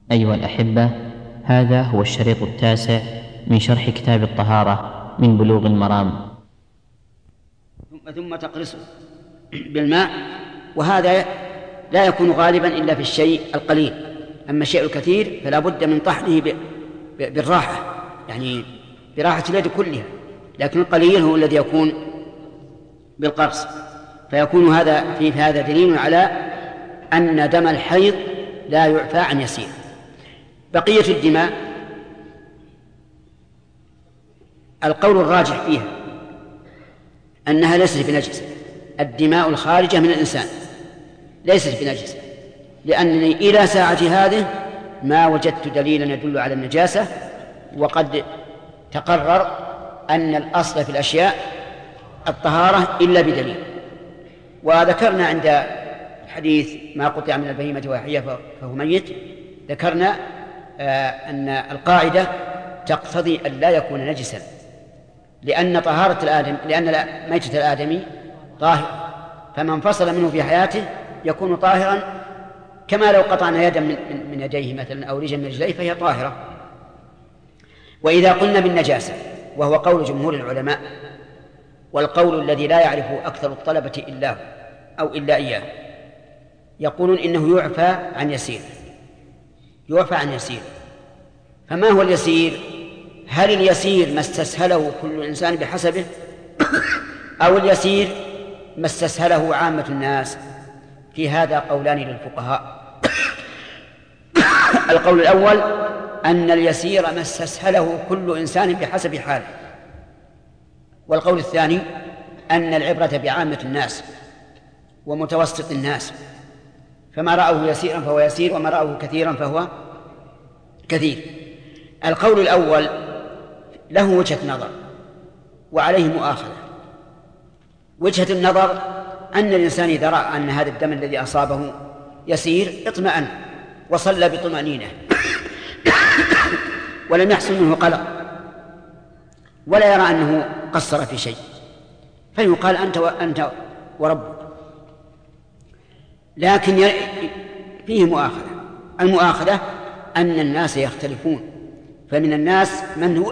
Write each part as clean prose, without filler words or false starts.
أيها الأحبة، هذا هو الشريط 9 من شرح كتاب الطهارة من بلوغ المرام. ثم تقرصه بالماء، وهذا لا يكون غالبا إلا في الشيء القليل. أما الشيء الكثير فلا بد من طحنه بالراحة، يعني براحة اليد كلها، لكن القليل هو الذي يكون بالقرص. فيكون هذا في هذا دليل على أن دم الحيض لا يعفى عن يسير. بقية الدماء القول الراجح فيها أنها ليست بنجسة. الدماء الخارجة من الإنسان ليست بنجسة، لأنني إلى ساعة هذه ما وجدت دليلا يدل على النجاسة، وقد تقرر أن الأصل في الأشياء الطهارة إلا بدليل. وذكرنا عند حديث ما قطع من البهيمة وحية فهو ميت، ذكرنا أن القاعدة تقتضي أن لا يكون نجسا، لأن ميتة الآدمي طاهر، فمن فصل منه في حياته يكون طاهرا، كما لو قطعنا يدا من يديه مثلا أو رجلا من رجليه فهي طاهرة. وإذا قلنا بالنجاسة، وهو قول جمهور العلماء، والقول الذي لا يعرفه أكثر الطلبة إلا إياه، يقولون إنه يعفى عن يسير. يعفى عن يسير. فما هو اليسير؟ هل اليسير ما استسهله كل إنسان بحسبه، أو اليسير ما استسهله عامة الناس؟ في هذا قولان للفقهاء. القول الأول أن اليسير ما استسهله كل إنسان بحسب حاله، والقول الثاني أن العبرة بعامة الناس ومتوسط الناس، فما رأوه يسيرا فهو يسير، وما رأوه كثيرا فهو كثير. القول الأول له وجهة نظر وعليه مؤاخذة. وجهة النظر أن الإنسان إذا رأى أن هذا الدم الذي أصابه يسير اطمأن وصلى بطمأنينة ولم يحصل منه قلق، ولا يرى أنه قصر في شيء، فيقال أنت وربك. لكن فيه مؤاخذة. المؤاخذة أن الناس يختلفون، فمن الناس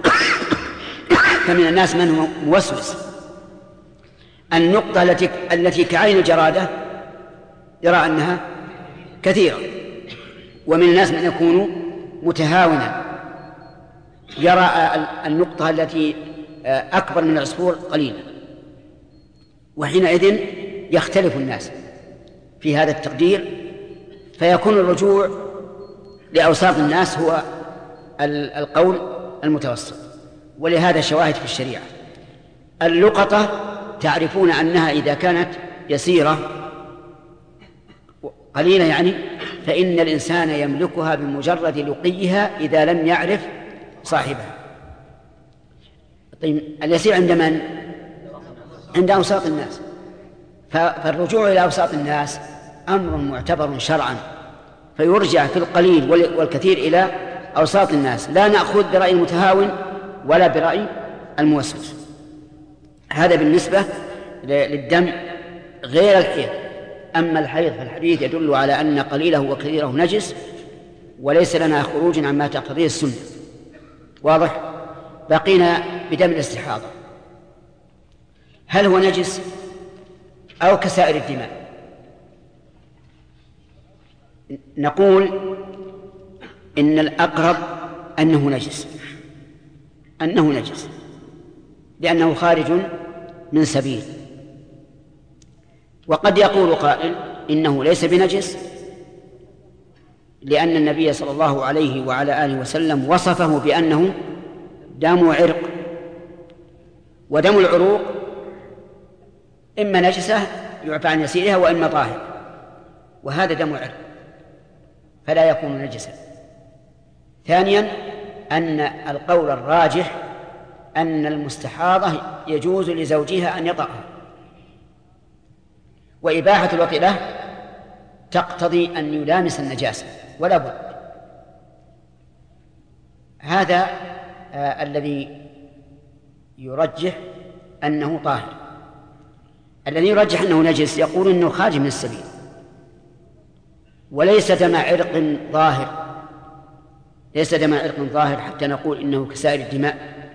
من هو موسوس. النقطة التي كعين الجرادة يرى أنها كثيرة، ومن الناس من يكون متهاونا يرى النقطة التي أكبر من العصفور قليلا، وحينئذ يختلف الناس في هذا التقدير، فيكون الرجوع لأوساط الناس هو القول المتوسط. ولهذا شواهد في الشريعة. اللقطة تعرفون أنها إذا كانت يسيرة قليلة يعني، فإن الإنسان يملكها بمجرد لقيها إذا لم يعرف صاحبها. طيب اليسير عند من؟ عند أوساط الناس. فالرجوع إلى أوساط الناس أمر معتبر شرعا، فيرجع في القليل والكثير إلى أوساط الناس، لا نأخذ برأي المتهاون ولا برأي الموسوس. هذا بالنسبة للدم غير الحيض. أما الحيض فالحديث يدل على أن قليله وكثيره نجس، وليس لنا خروج عما تقتضيه السنة. واضح؟ بقينا بدم الاستحاضة، هل هو نجس أو كسائر الدماء؟ نقول إن الأقرب أنه نجس لأنه خارج من سبيل. وقد يقول قائل إنه ليس بنجس، لأن النبي صلى الله عليه وعلى آله وسلم وصفه بأنه دم عرق، ودم العروق إما نجسة يعفى عن يسيرها وإما طاهر، وهذا دم عرق فلا يكون نجسا. ثانيا أن القول الراجح أن المستحاضة يجوز لزوجها أن يطأها، وإباحة الوطئ له تقتضي أن يلامس النجاسة ولا بد. هذا الذي يرجح أنه طاهر. الذي يرجح أنه نجس يقول أنه خارج من السبيل وليس دم عرق ظاهر، ليس دم عرق ظاهر حتى نقول إنه كسائر الدماء.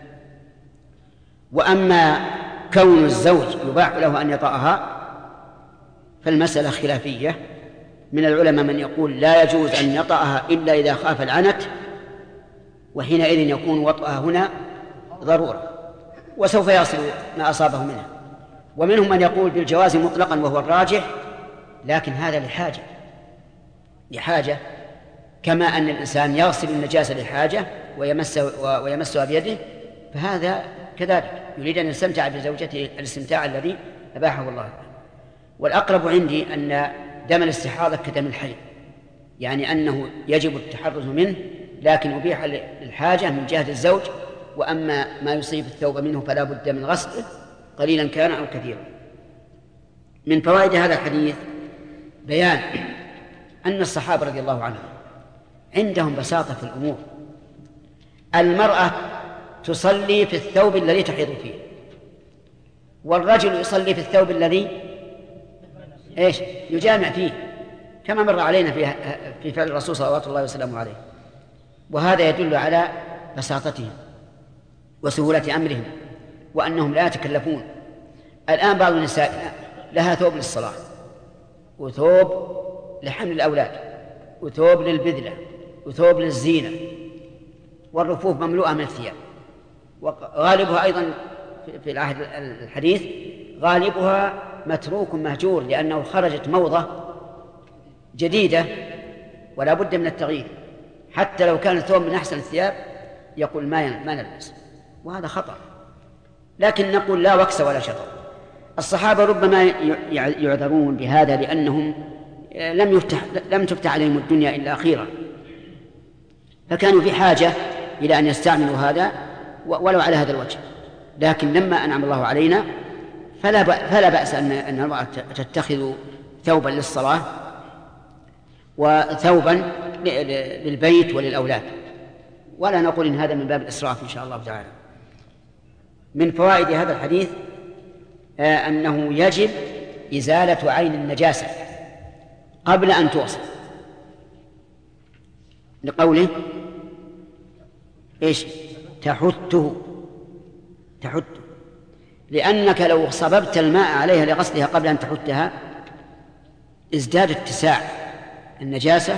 وأما كون الزوج يباح له أن يطأها فالمسألة خلافية. من العلماء من يقول لا يجوز أن يطأها إلا إذا خاف العنت، وحينئذ يكون وطئها هنا ضرورة وسوف يصل ما أصابه منها. ومنهم من يقول بالجواز مطلقا وهو الراجح، لكن هذا لحاجة كما أن الإنسان يغسل النجاسة لحاجة ويمسها بيده، فهذا كذلك يريد أن يستمتع بزوجته الاستمتاع الذي أباحه الله. والأقرب عندي أن دم الاستحاضة كدم الحيض، يعني أنه يجب التحرز منه، لكن أبيح للحاجة من جهة الزوج، وأما ما يصيب الثوب منه فلا بد من غسله قليلا كان أو كثيرا. من فوائد هذا الحديث بيان أن الصحابة رضي الله عنهم عندهم بساطة في الأمور. المرأة تصلي في الثوب الذي تحيض فيه، والرجل يصلي في الثوب الذي يجامع فيه، كما مر علينا في فعل الرسول صلوات الله وسلامه عليه. وهذا يدل على بساطتهم وسهولة أمرهم وأنهم لا يتكلفون. الآن بعض النساء لها ثوب للصلاة، وثوب لحمل الأولاد، وثوب للبذلة، وثوب للزينة، والرفوف مملوءة من الثياب. وغالبها أيضا في العهد الحديث غالبها متروك مهجور، لأنه خرجت موضة جديدة ولا بد من التغيير. حتى لو كان الثوب من أحسن الثياب يقول ما نلبس، وهذا خطأ. لكن نقول لا وكس ولا شطر. الصحابة ربما يعذرون بهذا لأنهم لم تفتح عليهم الدنيا إلا أخيرا، فكانوا في حاجة إلى أن يستعملوا هذا ولو على هذا الوجه. لكن لما أنعم الله علينا فلا بأس أن المرأة تتخذ ثوبا للصلاة وثوبا للبيت وللأولاد، ولا نقول إن هذا من باب الإسراف إن شاء الله تعالى. من فوائد هذا الحديث أنه يجب إزالة عين النجاسة قبل أن توصل، لقوله تحته، لأنك لو صببت الماء عليها لغسلها قبل أن تحتها ازداد اتساع النجاسة،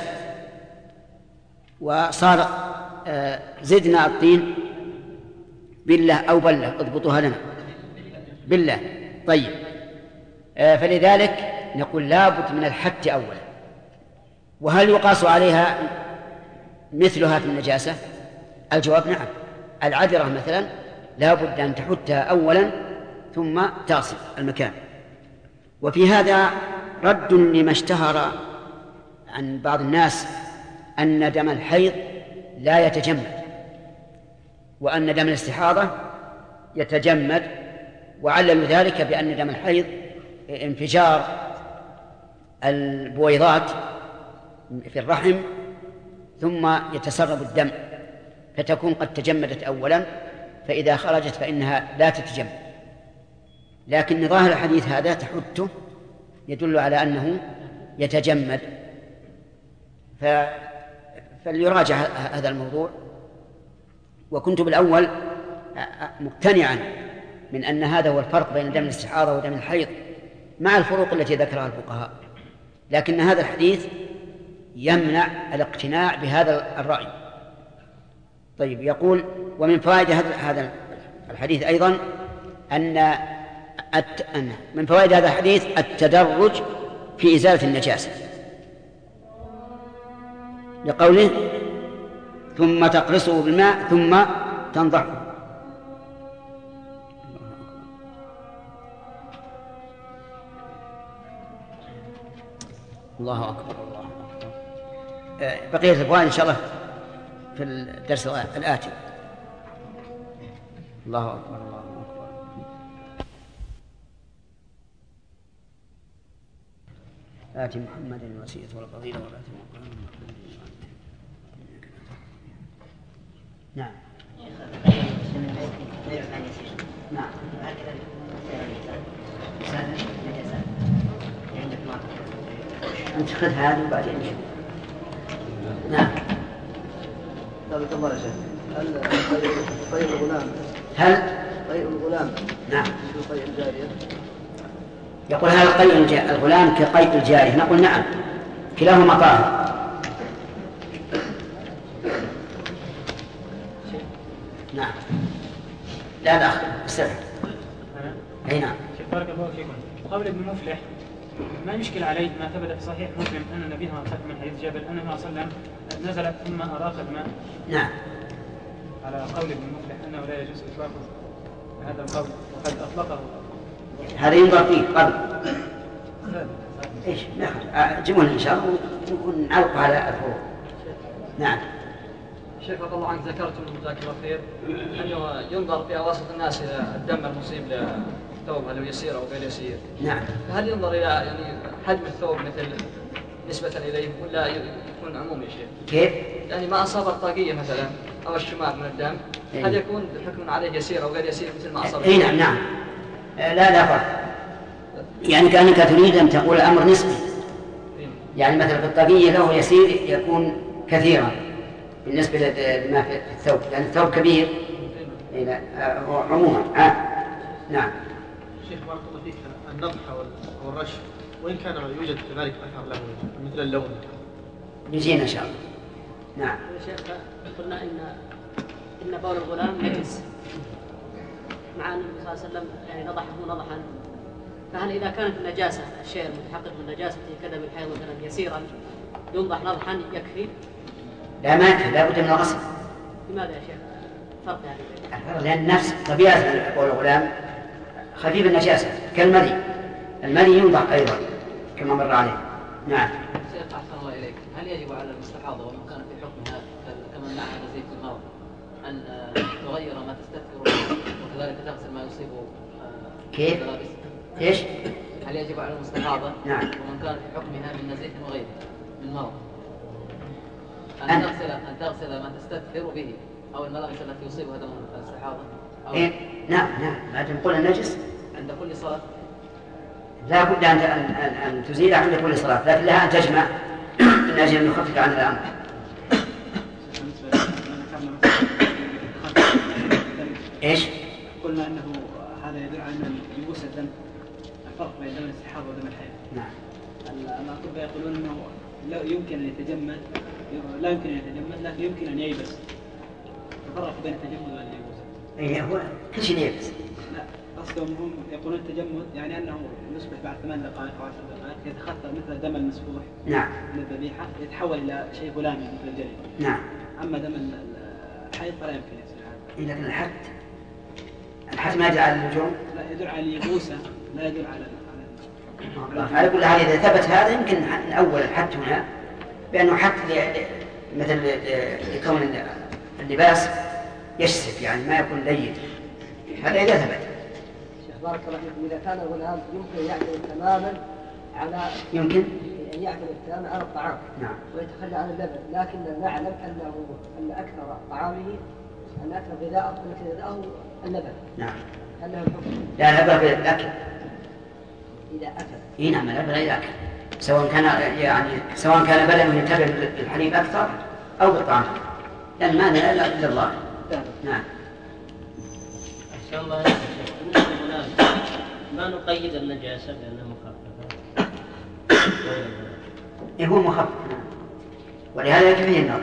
وصار زدنا الطين بالله أو بلة، اضبطوها لنا بالله. طيب، فلذلك نقول لابد من الحت أولا. وهل يقاس عليها مثلها في النجاسة؟ الجواب نعم. العذرة مثلا لابد أن تحتها أولا ثم تصل المكان. وفي هذا رد لما اشتهر عن بعض الناس أن دم الحيض لا يتجمد، وأن دم الاستحاضة يتجمد، وعللوا ذلك بأن دم الحيض انفجار البويضات في الرحم ثم يتسرب الدم، فتكون قد تجمدت أولا، فإذا خرجت فإنها لا تتجمد. لكن ظاهر الحديث هذا تحته يدل على أنه يتجمد، فليراجع هذا الموضوع. وكنت بالأول مقتنعا من أن هذا هو الفرق بين دم الاستحاضة ودم الحيض مع الفروق التي ذكرها الفقهاء، لكن هذا الحديث يمنع الاقتناع بهذا الرأي. طيب، يقول ومن فوائد هذا الحديث أيضا أن من فوائد هذا الحديث التدرج في إزالة النجاسة، لقوله ثم تقرصه بالماء ثم تنضحه. الله أكبر، الله أكبر. بقية الفوائد إن شاء الله في الدرس الآتي. الله أكبر، الله أكبر. آتي محمد الوسيلة والفضيلة والآتي المقام. نعم نعم. أنت خذ هذه وبعدين نعم. أثابك الله يا شيخ، هل طيب الغلام طيب الغلام نعم مثل طيب الجارية؟ يقول هل قيء الغلام كقيء الجارية؟ نقول نعم، كلاهما طاهر. نعم لا استفد. اي نعم. شيخ بارك الله فيكم، قول ابن مفلح ما يشكل عليه ما ثبت في صحيح مسلم ان النبي من حديث جابر ان النبي صلى الله عليه وسلم نزلت ثم اراق الماء. نعم. على قول ابن مفلح انه لا يجوز اطلاقه هذا القول وقد اطلقه. هذا ينظر فيه قبل. ايش ناخذ جمله ان شاء الله ونعلق على الفروق. نعم. شيخ رضي الله عنك ذكرت جزاك الله خير انه ينظر في اواسط الناس الى الدم المصيب للثوب هل هو يسير او غير يسير. نعم. هل ينظر الى يعني حجم الثوب مثل نسبة اليه ولا يكون عموم يا شيخ؟ كيف؟ يعني ما اصاب الطاقية مثلا او الشماغ من الدم هل يكون الحكم عليه يسير او غير يسير مثل ما اصاب؟ اي نعم نعم. لا فرق. يعني كأنك تريد أن تقول الأمر نسبي. يعني مثلا في الطاقية له يسير يكون كثيرا بالنسبة لما في الثوب، لأن الثوب كبير عموما. نعم. شيخ بارك الله فيك، النضح والرش وإن كان يوجد كذلك أثر له مثل اللون يجينا إن شاء الله. نعم. شيخ قلنا إن بول الغلام نجس مع أن النبي صلى الله عليه وسلم يعني نضحه نضحا، فهل إذا كانت النجاسة الشيء المتحقق من نجاسته كدم الحيض مثلا يسيرا ينضح نضحا يكفي؟ لا ما يكفي، لا بد من الغسل. لماذا يا شيخ؟ فرق يعني لأن نفس طبيعة بول الغلام خفيف النجاسة كالمذي، المذي ينضح أيضا كما مر عليه. نعم. شيخ أحسن الله إليك، هل يجب على المستحاضة ومن كان في حكمها كما منعها نزيف المرض أن تغير ما تستثمر وكذلك تغسل ما يصيبه؟ كيف؟ ايش؟ هل يجب على المستحاضة نعم ومن كان في حكمها من نزيف وغيره من مرض أن تغسل ما تستثمر به أو الملابس التي يصيبها دم الاستحاضة؟ إيه؟ نعم بعد نقول النجس عند كل صلاة لا بد أن تزيل عند كل صلاة، لكن لها أن تجمع من أجل أن يخفف عن الأمر. إيش؟ قلنا أنه هذا يدل على أن يبوس الدم، الفرق بين دم الاستحاضة ودم الحيض. نعم. الأطباء يقولون أنه لا يمكن أن يتجمد، لكن يمكن أن ييبس. الفرق بين التجمد واليبوس. إيه هو كل شيء ييبس. لا قصدهم هم يقولون التجمد يعني أنه يصبح بعد 8 دقائق أو 10 دقائق يتخثر مثل الدم المسفوح. نعم. من الذبيحة يتحول إلى شيء غلامي مثل الجلد. نعم. أما دم الحيض فلا يمكن يصير هذا. لكن الحد ما يدل على اللجوم. لا يدل على اليبوسة، لا يدل على على كل حال إذا ثبت هذا يمكن الأول الحد هنا بأنه حد مثل لكون اللباس يشسف يعني ما يكون لين، هذا إذا ثبت. شيخ بارك الله فيكم، إذا كان الغلام يمكن يعتمد تماما على أن يعتمد تماما على الطعام. نعم. ويتخلى عن اللبن، لكن نعلم أن أكثر طعامه أن أكثر غذاءه اللبن. نعم. أنه الحكم. لا بأس بالأكل. إذا أكل. إيه نعم لا بأس إذا أكل، سواء كان بدنه ينتبه بالحليب أكثر أو بالطعام، لأن ما لا إلا الله. نعم. أحسن الله ما نقيد النجاسة بأنها مخففة. إيه هو مخفف، ولهذا يكفيه النظر.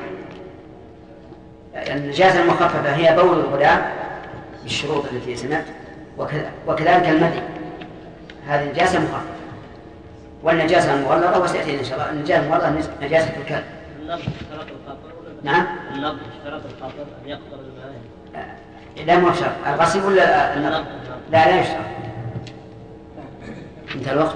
النجاسة المخففة هي بول الغلام بالشروط التي سمعت، وكذلك المذي، هذه النجاسة مخففة. والنجاسة المغلظة وسيأتي إن شاء الله النجاسة المغلظة نجاسة الكلب. النبض اشترط الخطر ولا نعم. النبض اشترط الخطر أن يقطر الماء. لا مو شرط الغسل ولا النبض؟ لا يشترط. انتهى الوقت.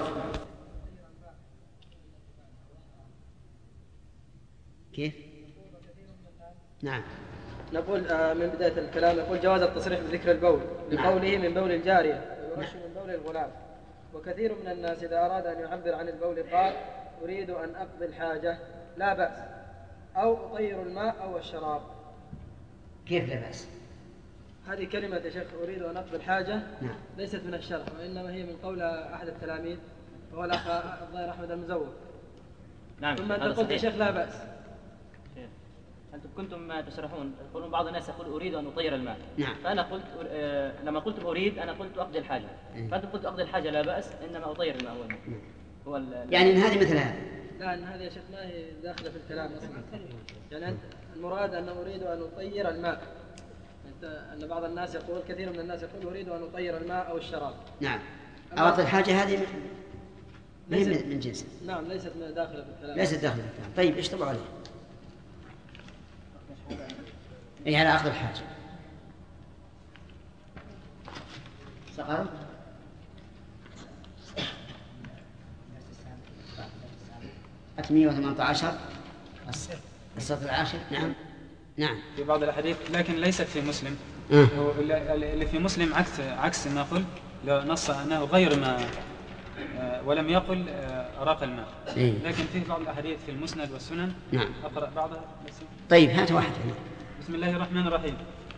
كيف؟ نعم. نقول من بداية الكلام يقول جواز التصريح بذكر البول لقوله من بول الجارية ويرش من بول الغلام. وكثير من الناس إذا أراد أن يعبر عن البول قال أريد أن أقضي الحاجة لا بأس، أو أطير الماء أو الشراب. كيف لا بأس؟ هذه كلمة يا شيخ أريد أن أقضي الحاجة نعم. ليست من الشرع، وإنما هي من قول أحد التلاميذ وهو الأخ الظاهر أحمد المزور. نعم. ثم أنت قلت يا شيخ لا بأس. أنتم كنتم تشرحون يقولون بعض الناس يقول أريد أن أطير الماء. نعم. فأنا قلت لما قلت أريد أنا قلت أقضي الحاجة. فأنتم قلت أقضي الحاجة لا بأس، إنما أطير الماء هو يعني إن هذه مثل هذا. لا، إن هذه يا شيخ ما هي داخلة في الكلام أصلا. يعني أنت المراد أن أريد أن أطير الماء. أن بعض الناس يقول، كثير من الناس يقول أريد أن أطير الماء أو الشراب. نعم. أعطي الحاجة هذه من جنس. نعم، ليست داخلة في الكلام. ليست داخلة في الكلام. طيب ايش طبعوا عليه؟ إيه على أخذ الحاجة. سقر. أتمية 18 السطر العاشر. نعم. نعم. في بعض الأحاديث لكن ليست في مسلم. اللي في مسلم عكس ما قل، لو نص أنه غير ما ولم يقل أراق الماء. لكن فيه بعض الأحاديث في المسند والسنن. نعم. أقرأ بعضها. طيب هات واحد هنا. بسم الله الرحمن الرحيم.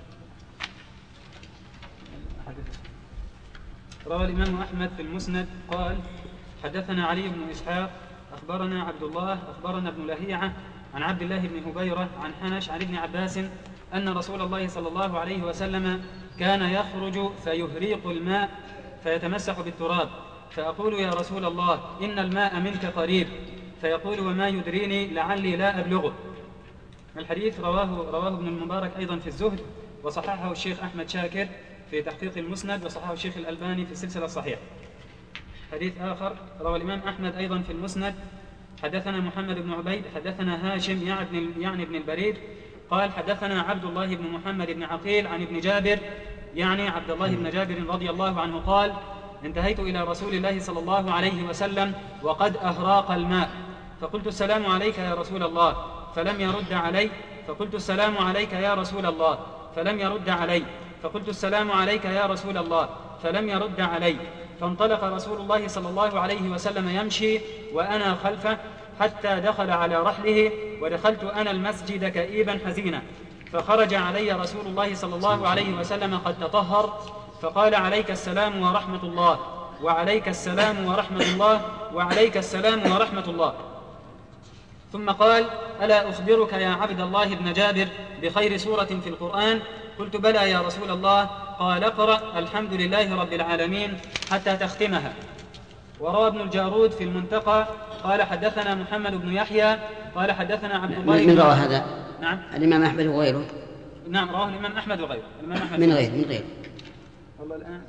روى الإمام أحمد في المسند قال: حدثنا علي بن إسحاق أخبرنا عبد الله أخبرنا ابن لهيعة عن عبد الله بن هبيرة عن حنش عن ابن عباس أن رسول الله صلى الله عليه وسلم كان يخرج فيهريق الماء فيتمسح بالتراب، فأقول: يا رسول الله إن الماء منك قريب، فيقول: وما يدريني لعلي لا أبلغه. الحديث رواه ابن المبارك أيضا في الزهد، وصححه الشيخ أحمد شاكر في تحقيق المسند، وصححه الشيخ الألباني في السلسلة الصحيحة. حديث آخر روى الإمام أحمد أيضا في المسند: حدثنا محمد بن عبيد حدثنا هاشم يعني ابن البريد قال: حدثنا عبد الله بن محمد بن عقيل عن ابن جابر يعني عبد الله بن جابر رضي الله عنه قال: انتهيت إلى رسول الله صلى الله عليه وسلم وقد أهراق الماء، فقلت: السلام عليك يا رسول الله، فلم يرد علي، فقلت: السلام عليك يا رسول الله، فلم يرد علي، فقلت: السلام عليك يا رسول الله، فلم يرد علي. فانطلق رسول الله صلى الله عليه وسلم يمشي وأنا خلفه حتى دخل على رحله، ودخلت أنا المسجد كئيبا حزينا، فخرج علي رسول الله صلى الله عليه وسلم قد تطهر، فقال: عليك السلام ورحمة الله، وعليك السلام ورحمة الله، وعليك السلام ورحمة الله. ثم قال: ألا أخبرك يا عبد الله بن جابر بخير سورة في القرآن؟ قلت: بلى يا رسول الله. قال: اقرأ الحمد لله رب العالمين حتى تختمها. وروى ابن الجارود في المنتقى قال: حدثنا محمد بن يحيى قال: حدثنا عبد الله من روى هذا؟ نعم. الإمام أحمد وغيره. نعم، رواه الإمام أحمد وغيره. الإمام أحمد من غير والله الآن،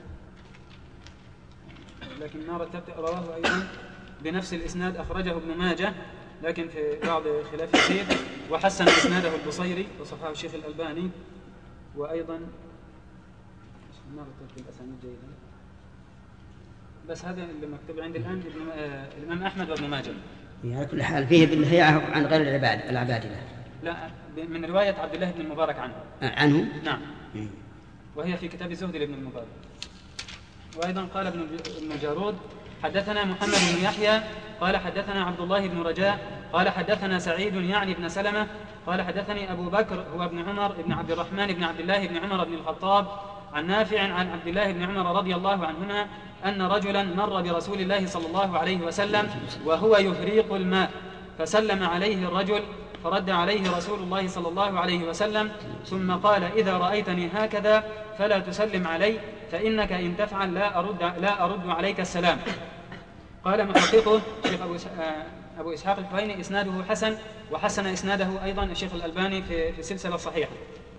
لكن ما رتبت رواه أيضا بنفس الإسناد أخرجه ابن ماجه، لكن في بعض خلاف يسير، وحسن إسناده البصيري وصححه الشيخ الألباني. وأيضا ما رتبت الأسانيد جيدا، بس هذا اللي مكتوب عندي الآن الإمام أحمد وابن ماجه. على كل حال فيه بالهيعة عن غير العبادلة. لا، من رواية عبد الله بن المبارك عنه. نعم. وهي في كتاب الزهد لابن المبارك. وأيضا قال ابن الجارود: حدثنا محمد بن يحيى قال: حدثنا عبد الله بن رجاء قال: حدثنا سعيد يعني ابن سلمة قال: حدثني أبو بكر هو ابن عمر ابن عبد الرحمن بن عبد الله بن عمر بن الخطاب عن نافع عن عبد الله بن عمر رضي الله عنهما أن رجلا مر برسول الله صلى الله عليه وسلم وهو يهريق الماء، فسلم عليه الرجل، فرد عليه رسول الله صلى الله عليه وسلم، ثم قال: إذا رأيتني هكذا فلا تسلم علي، فإنك إن تفعل لا أرد عليك السلام. قال محققه الشيخ أبو إسحاق الحويني: إسناده حسن، وحسن إسناده أيضا الشيخ الألباني في سلسلة صحيحة.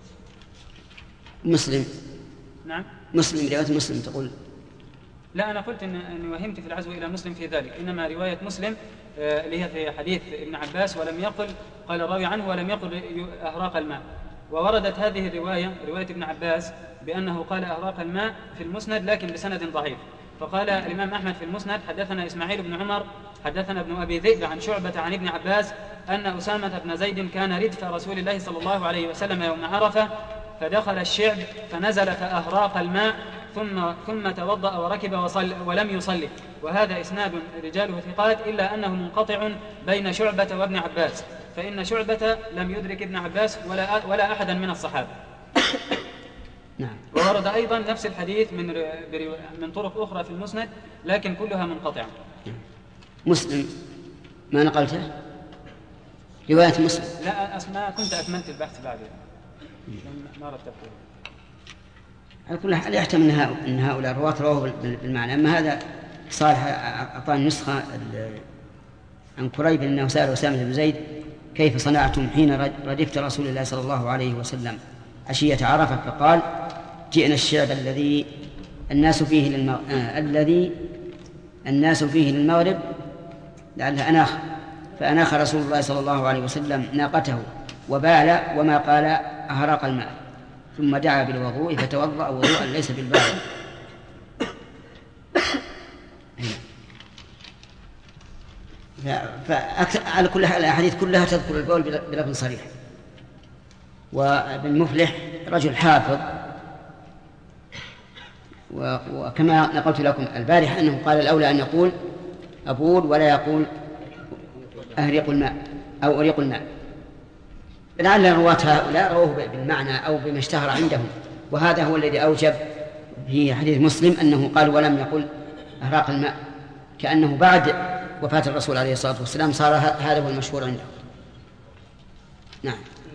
مسلم. نعم. مسلم، رواية مسلم تقول؟ لا، أنا قلت أني وهمت في العزو إلى مسلم في ذلك، إنما رواية مسلم اللي هي في حديث ابن عباس ولم يقل، قال الراوي عنه ولم يقل أهراق الماء. ووردت هذه الرواية رواية ابن عباس بأنه قال أهراق الماء في المسند لكن بسند ضعيف. فقال الإمام أحمد في المسند: حدثنا إسماعيل بن عمر حدثنا ابن أبي ذئب عن شعبة عن ابن عباس أن أسامة بن زيد كان ردف رسول الله صلى الله عليه وسلم يوم عرفة، فدخل الشعب فنزل فأهراق الماء ثم توضأ وركب ولم يصلي. وهذا إسناد رجاله ثقات، إلا أنه منقطع بين شعبة وابن عباس، فإن شعبة لم يدرك ابن عباس ولا أحدا من الصحابة. نعم. وورد أيضا نفس الحديث من طرق أخرى في المسند، لكن كلها منقطعة. مسلم ما نقلته؟ رواية مسلم. لا أسماء كنت أكملت البحث بعد ما رتبته. على كل حال يحتمل أن هؤلاء الرواة رواه بالمعنى. أما هذا صالح أعطاني نسخة عن كريب أنه سأل أسامة بن زيد كيف صنعتم حين ردفت رسول الله صلى الله عليه وسلم عشية عرفة، فقال جئنا الشعب الذي الناس فيه للمغرب لعله أناخ، فأناخ رسول الله صلى الله عليه وسلم ناقته وبال وما قال أهراق الماء، ثم دعا بالوضوء فتوضأ وضوءا ليس بالبال. على كل حال الأحاديث كلها تذكر البول بلفظ صريح. وابن مفلح رجل حافظ، وكما نقلت لكم البارحة أنه قال الأولى أن يقول أبول ولا يقول أهريق الماء أو أريق الماء. لعل رواة هؤلاء رواه بالمعنى أو بما اشتهر عندهم، وهذا هو الذي أوجب في حديث مسلم أنه قال ولم يقل أهراق الماء، كأنه بعد وفاة الرسول عليه الصلاة والسلام صار هذا هو المشهور عنده. نعم.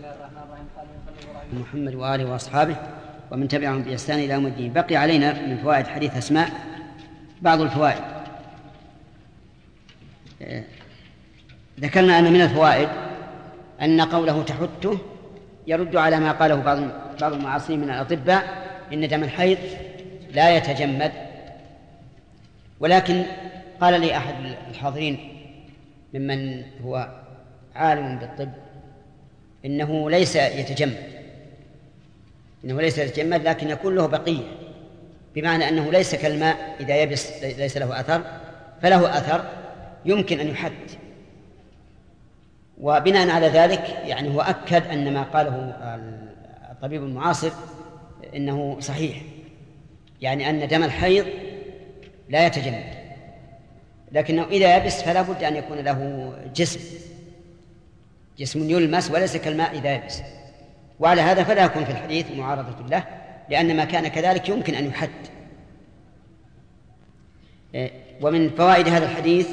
محمد وآله وأصحابه ومن تبعهم بإحسان إلى يوم الدين. بقي علينا من فوائد حديث أسماء بعض الفوائد. ذكرنا أن من الفوائد أن قوله تحته يرد على ما قاله بعض المعاصرين من الأطباء إن دم الحيض لا يتجمد، ولكن قال لي أحد الحاضرين ممن هو عالم بالطب إنه ليس يتجمد، لكن يكون له بقية، بمعنى أنه ليس كالماء إذا يبس ليس له أثر، فله أثر يمكن أن يحد. وبناء على ذلك يعني هو أكد أن ما قاله الطبيب المعاصر إنه صحيح، يعني أن دم الحيض لا يتجمد، لكنه إذا يبس فلا بد أن يكون له جسم يلمس وليس كالماء إذا يبس. وعلى هذا فلا يكون في الحديث معارضة له، لأن ما كان كذلك يمكن أن يحد. ومن فوائد هذا الحديث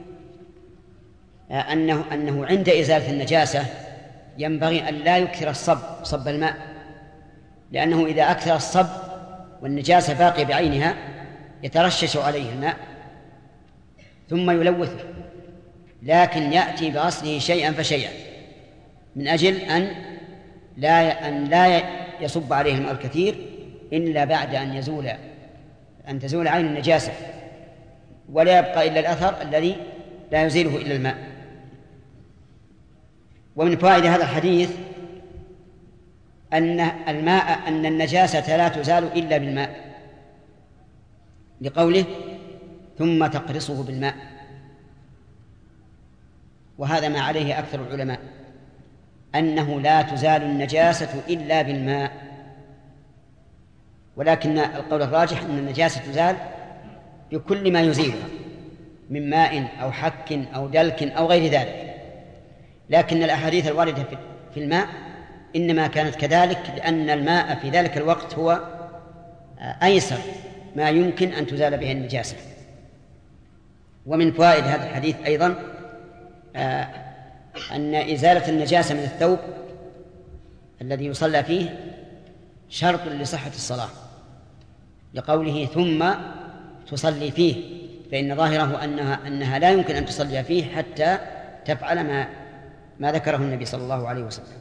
أنه عند إزالة النجاسة ينبغي أن لا يكثر صب الماء، لأنه إذا أكثر الصب والنجاسة باقية بعينها يترشش عليه الماء ثم يلوثه، لكن يأتي بغسله شيئا فشيئا من أجل أن لا يصب عليه الماء الكثير إلا بعد أن تزول عين النجاسة، ولا يبقى إلا الأثر الذي لا يزيله إلا الماء. ومن فوائد هذا الحديث أن النجاسة لا تزال إلا بالماء، لقوله ثم تقرصه بالماء، وهذا ما عليه أكثر العلماء أنه لا تزال النجاسة إلا بالماء، ولكن القول الراجح أن النجاسة تزال بكل ما يزيلها من ماء أو حك أو دلك أو غير ذلك، لكن الأحاديث الواردة في الماء إنما كانت كذلك لأن الماء في ذلك الوقت هو أيسر ما يمكن أن تزال به النجاسة. ومن فوائد هذا الحديث أيضا أن إزالة النجاسة من الثوب الذي يصلى فيه شرط لصحة الصلاة، لقوله ثم تصلي فيه، فإن ظاهره أنها لا يمكن أن تصلي فيه حتى تفعل ما ذكره النبي صلى الله عليه وسلم.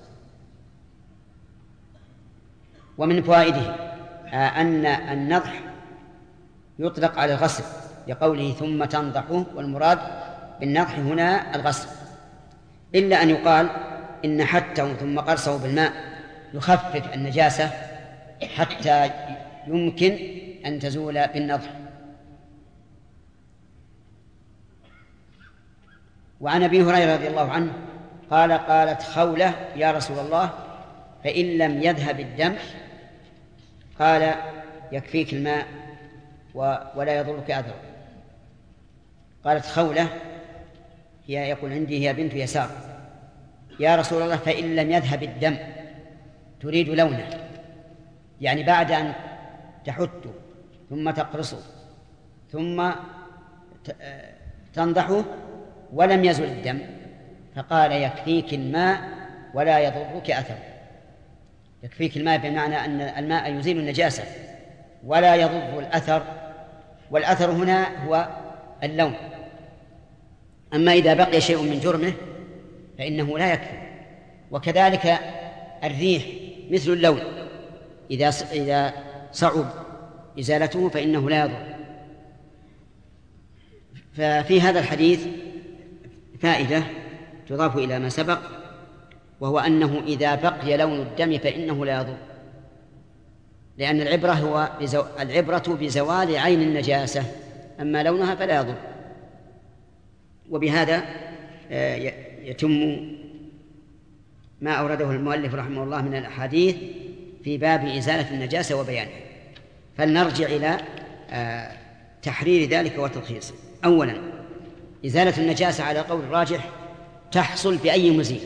ومن فوائده أن النضح يطلق على الغسل، لقوله ثم تنضحه، والمراد بالنضح هنا الغسل، إلا أن يقال إن حته ثم قرصه بالماء يخفف النجاسة حتى يمكن أن تزول بالنضح. وعن أبي هريرة رضي الله عنه قالت خولة يا رسول الله فإن لم يذهب الدم؟ قال يكفيك الماء ولا يضرك أثر. قالت خولة يقول عندي هي بنت يسار يا رسول الله فإن لم يذهب الدم، تريد لونه، يعني بعد أن تحته ثم تقرصه ثم تنضحه ولم يزل الدم، فقال يكفيك الماء ولا يضرك أثر. يكفيك الماء بمعنى أن الماء يزيل النجاسة ولا يضر الأثر، والأثر هنا هو اللون. أما إذا بقي شيء من جرمه فإنه لا يكفي. وكذلك الريح مثل اللون، إذا صعب إزالته فإنه لا يضر. ففي هذا الحديث فائدة تضاف إلى ما سبق، وهو أنه إذا بقي لون الدم فإنه لا يضر، لأن العبرة بزوال عين النجاسة، أما لونها فلا يضر. وبهذا يتم ما أورده المؤلف رحمه الله من الأحاديث في باب إزالة النجاسة وبيانه. فلنرجع إلى تحرير ذلك وتلخيصه. أولا، إزالة النجاسة على قول الراجح تحصل بأي مزيل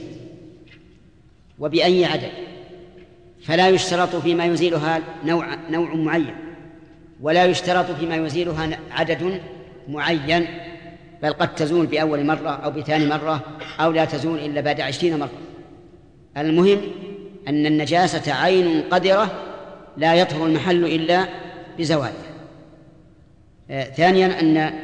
وبأي عدد، فلا يشترط فيما يزيلها نوع معين، ولا يشترط فيما يزيلها عدد معين، بل قد تزول بأول مرة أو بثاني مرة أو لا تزول إلا بعد 20 مرة. المهم أن النجاسة عين قدرة لا يطهر المحل إلا بزوالها. ثانيا،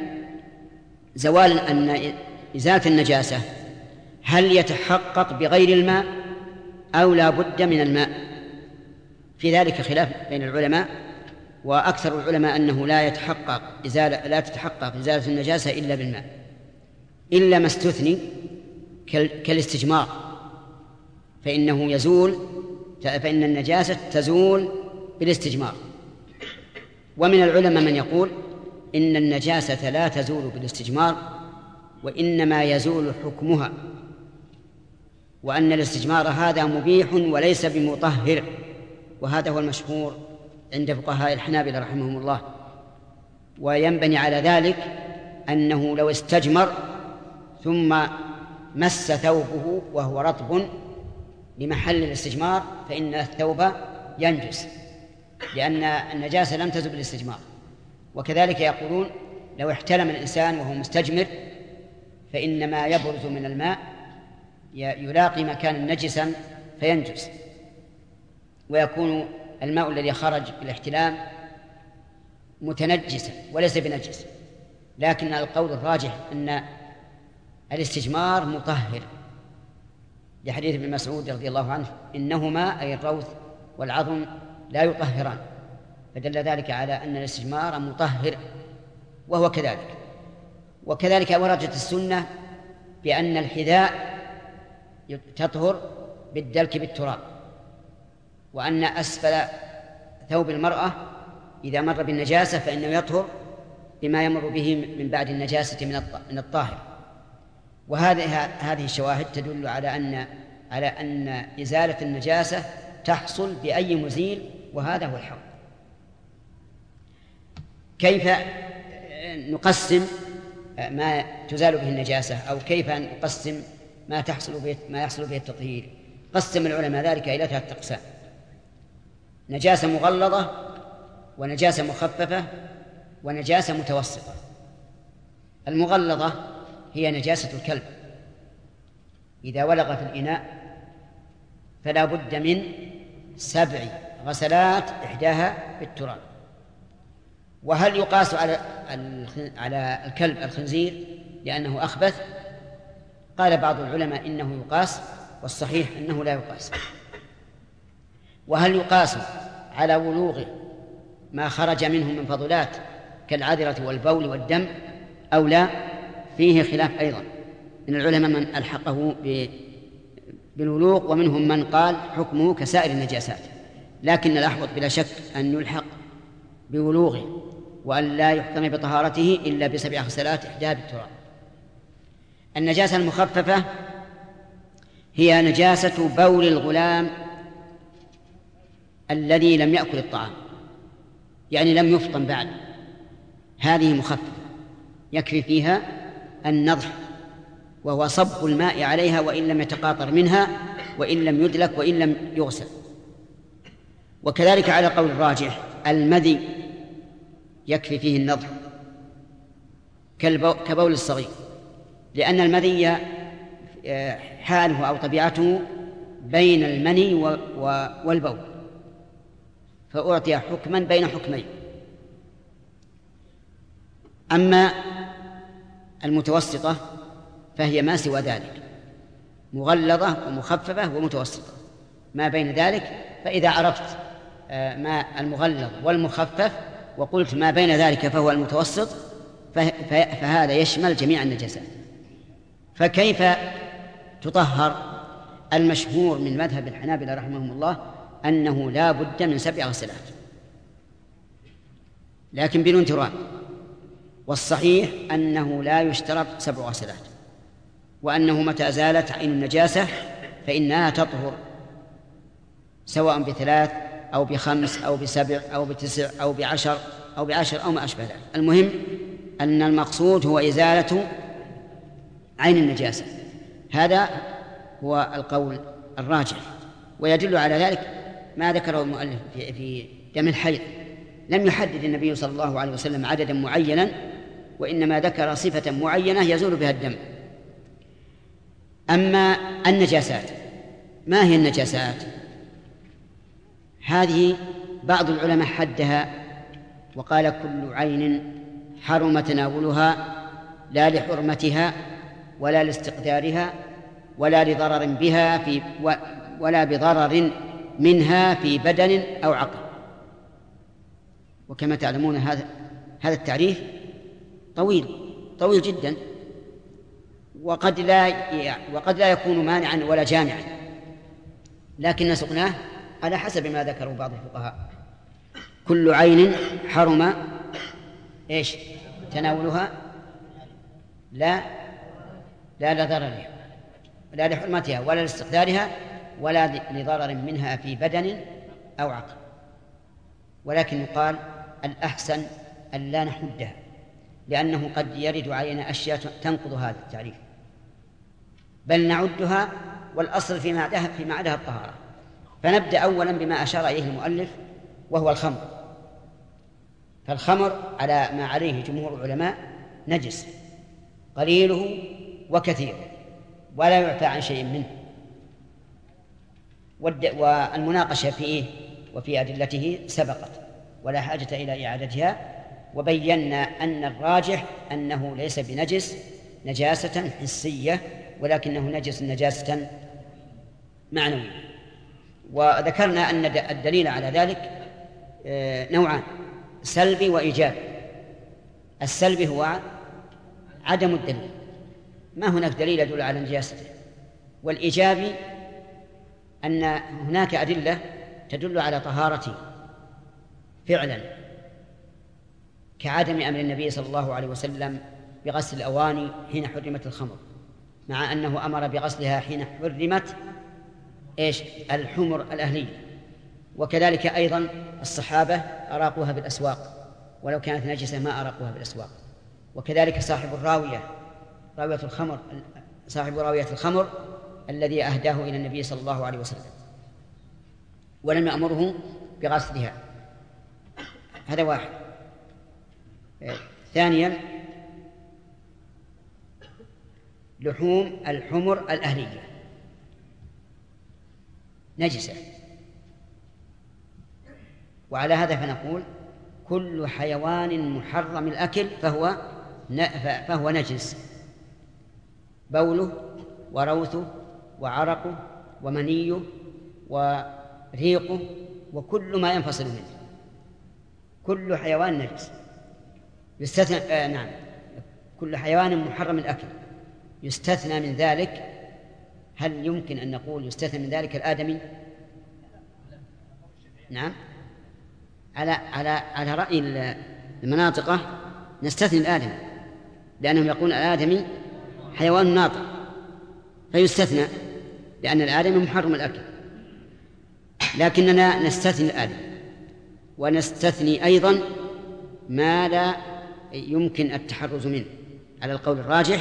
أن إزالة النجاسة هل يتحقق بغير الماء أو لا بد من الماء؟ في ذلك خلاف بين العلماء، وأكثر العلماء أنه لا تتحقق إزالة النجاسة إلا بالماء، إلا ما استثني كالاستجمار، فإن النجاسة تزول بالاستجمار. ومن العلماء من يقول إن النجاسة لا تزول بالاستجمار، وإنما يزول حكمها، وأن الاستجمار هذا مبيح وليس بمطهر، وهذا هو المشهور عند فقهاء الحنابلة رحمهم الله. وينبني على ذلك أنه لو استجمر ثم مس ثوبه وهو رطب لمحل الاستجمار فإن الثوب ينجس، لأن النجاسة لم تزل بالاستجمار. وكذلك يقولون لو احتلم الإنسان وهو مستجمر فإن ما يبرز من الماء يلاقي مكان نجسا فينجس، ويكون الماء الذي خرج بالاحتلام متنجسا وليس بنجس. لكن القول الراجح أن الاستجمار مطهر، لحديث ابن مسعود رضي الله عنه إنهما أي الروث والعظم لا يطهران، فدل ذلك على أن الاستجمار مطهر، وهو كذلك. وكذلك وردت السنة بأن الحذاء تطهر بالدلك بالتراب، وأن أسفل ثوب المرأة إذا مر بالنجاسة فإنه يطهر بما يمر به من بعد النجاسة من الطاهر. هذه الشواهد تدل على أن إزالة النجاسة تحصل بأي مزيل، وهذا هو الحق. كيف نقسم ما تزال به النجاسة، أو كيف نقسم ما يحصل به التطهير؟ قسم العلماء ذلك إلى 3 أقسام: نجاسة مغلظة، ونجاسة مخففة، ونجاسة متوسطة. المغلظة هي نجاسة الكلب، إذا ولغ في الإناء فلا بد من 7 غسلات إحداها بالتراب. وهل يقاس على الكلب الخنزير لأنه أخبث؟ قال بعض العلماء إنه يقاس، والصحيح أنه لا يقاس. وهل يقاس على ولوغ ما خرج منه من فضلات كالعذرة والبول والدم أو لا؟ فيه خلاف أيضا من العلماء من ألحقه بالولوغ، ومنهم من قال حكمه كسائر النجاسات، لكن الأحوط بلا شك أن يلحق بولوغه، وأن لا يحكم بطهارته إلا ب7 غسلات إحداها بالتراب. النجاسة المخففة هي نجاسة بول الغلام الذي لم يأكل الطعام، يعني لم يفطن بعد، هذه مخففة يكفي فيها النضح، وهو صب الماء عليها وإن لم يتقاطر منها، وإن لم يدلك، وإن لم يغسل. وكذلك على قول الراجح المذي يكفي فيه كبول الصغير، لأن المذي حاله أو طبيعته بين المني والبول، فأعطي حكما بين حكمين. أما المتوسطة فهي ما سوى ذلك، مغلظة ومخففة ومتوسطة، ما بين ذلك. فإذا عرفت ما المغلظ والمخفف وقلت ما بين ذلك فهو المتوسط، فهذا يشمل جميع النجاسات. فكيف تطهر؟ المشهور من مذهب الحنابلة رحمهم الله أنه لا بد من 7 غسلات، لكن بدون تراب. والصحيح أنه لا يشترط 7 غسلات، وأنه متى زالت عين النجاسة فإنها تطهر، سواء ب3 أو ب5 أو ب7 أو ب9 أو ب10 أو ب10 أو ما أشبه ذلك. المهم أن المقصود هو إزالة عين النجاسة. هذا هو القول الراجح، ويدل على ذلك ما ذكره المؤلف في دم الحيض. لم يحدد النبي صلى الله عليه وسلم عددا معينا، وإنما ذكر صفة معينة يزول بها الدم. أما النجاسات، ما هي النجاسات؟ هذه بعض العلماء حدها وقال كل عين حرم تناولها لا لحرمتها ولا لاستقدارها ولا لضرر بها ولا بضرر منها في بدن أو عقل. وكما تعلمون هذا التعريف طويل جدا، وقد لا يكون مانعا ولا جامعا، لكن سقناه على حسب ما ذكروا بعض الفقهاء. كل عين حرم تناولها لا لضررها لا لحرمتها ولا لاستقدارها ولا لضرر منها في بدن أو عقل. ولكن يقال الأحسن أن لا نحدها، لأنه قد يرد علينا أشياء تنقض هذا التعريف، بل نعدها، والأصل في معدها الطهارة. فنبدأ أولا بما أشار إليه المؤلف، وهو الخمر. فالخمر على ما عليه جمهور العلماء نجس، قليله وكثيره، ولا يعفى عن شيء منه. والمناقشة فيه وفي أدلته سبقت ولا حاجة إلى إعادتها، وبينا أن الراجح أنه ليس بنجس نجاسة حسية، ولكنه نجس نجاسة معنوية. وذكرنا أن الدليل على ذلك نوعان، سلبي وإيجابي. السلبي هو عدم الدليل، ما هناك دليل يدل على نجاسته. والإيجابي أن هناك أدلة تدل على طهارته فعلا، كعدم أمر النبي صلى الله عليه وسلم بغسل الأواني حين حرمت الخمر، مع أنه أمر بغسلها حين حرمت الحمر الأهلية. وكذلك أيضا الصحابة أراقوها بالأسواق، ولو كانت نجسة ما أراقوها بالأسواق. وكذلك صاحب راوية الخمر الذي أهداه إلى النبي صلى الله عليه وسلم ولم يأمره بغسلها. هذا واحد. ثانيا لحوم الحمر الأهلية نجسة، وعلى هذا فنقول كل حيوان محرم الأكل فهو نجس، بوله وروثه وعرقه ومنيه وريقه وكل ما ينفصل منه، كل حيوان نجس يستثنى. كل حيوان محرم الأكل يستثنى من ذلك. هل يمكن أن نقول يستثنى من ذلك الآدمي؟ نعم، على رأي المناطقة نستثني الآدمي، لأنهم يقولون الآدمي حيوان ناطق فيستثنى، لأن الآدمي محرم الأكل. لكننا نستثني الآدمي، ونستثني أيضا ما لا يمكن التحرز منه على القول الراجح،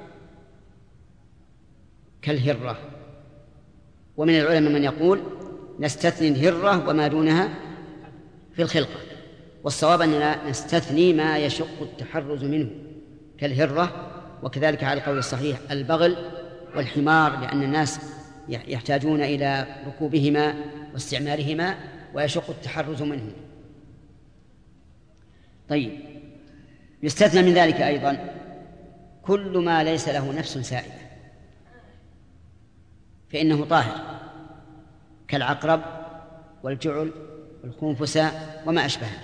كالهرة. ومن العلماء من يقول نستثني الهرة وما دونها في الخلقة، والصواب أننا نستثني ما يشق التحرز منه كالهرة. وكذلك على القول الصحيح البغل والحمار، لأن الناس يحتاجون إلى ركوبهما واستعمالهما ويشق التحرز منه. طيب، يستثنى من ذلك أيضا كل ما ليس له نفس سائلة فإنه طاهر، كالعقرب والجعل والخنفساء وما أشبهه.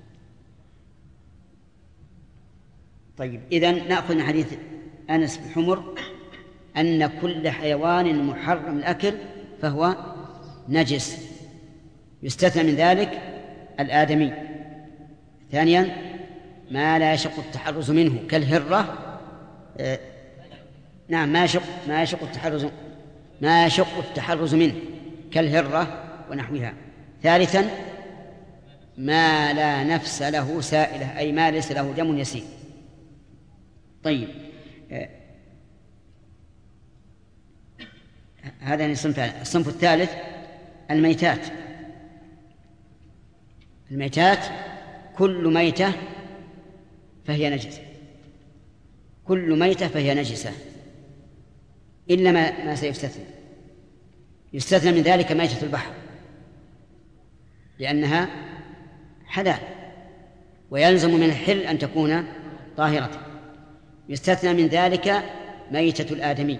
طيب، إذن نأخذ من حديث أنس بن حمر أن كل حيوان محرم الأكل فهو نجس، يستثنى من ذلك الآدمي. ثانيا ما لا يشق التحرز منه كالهرة، نعم ما يشق التحرز منه كالهرة ونحوها. ثالثا ما لا نفس له سائلة، أي ما ليس له دم يسيل. طيب، هذا الصنف الثالث الميتات كل ميتة فهي نجسة، كل ميتة فهي نجسة إلا ما يستثنى من ذلك ميتة البحر لأنها حلال ويلزم من الحل أن تكون طاهرة. يستثنى من ذلك ميتة الآدمي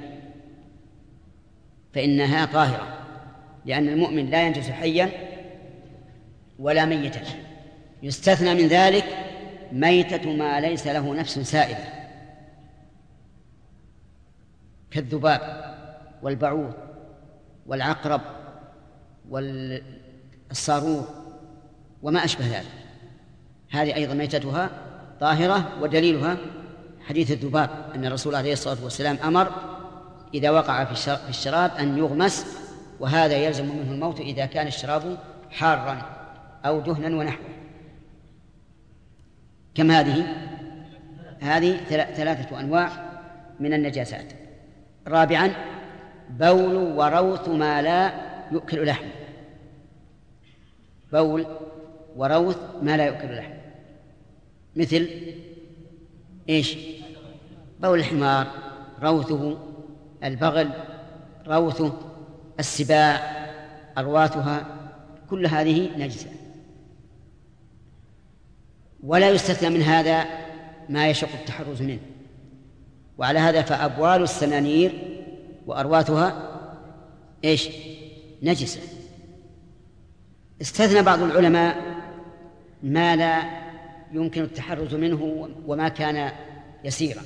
فإنها طاهرة، لأن المؤمن لا ينجس حيا ولا ميتا. يستثنى من ذلك ميتة ما ليس له نفس سائلة كالذباب والبعوض والعقرب والصارور وما أشبه ذلك، هذه أيضا ميتتها طاهرة. ودليلها حديث الذباب أن الرسول عليه الصلاة والسلام أمر إذا وقع في الشراب أن يغمس، وهذا يلزم منه الموت إذا كان الشراب حارا أو دهنا ونحوه. كم هذه 3 أنواع من النجاسات. رابعا بول وروث ما لا يؤكل لحم، بول وروث ما لا يؤكل لحم، مثل إيش؟ بول الحمار روثه، البغل روثه، السباع أرواثها، كل هذه نجسة. ولا يستثنى من هذا ما يشق التحرز منه، وعلى هذا فأبوال السنانير وأرواثها إيش؟ نجسة. استثنى بعض العلماء ما لا يمكن التحرز منه وما كان يسيرا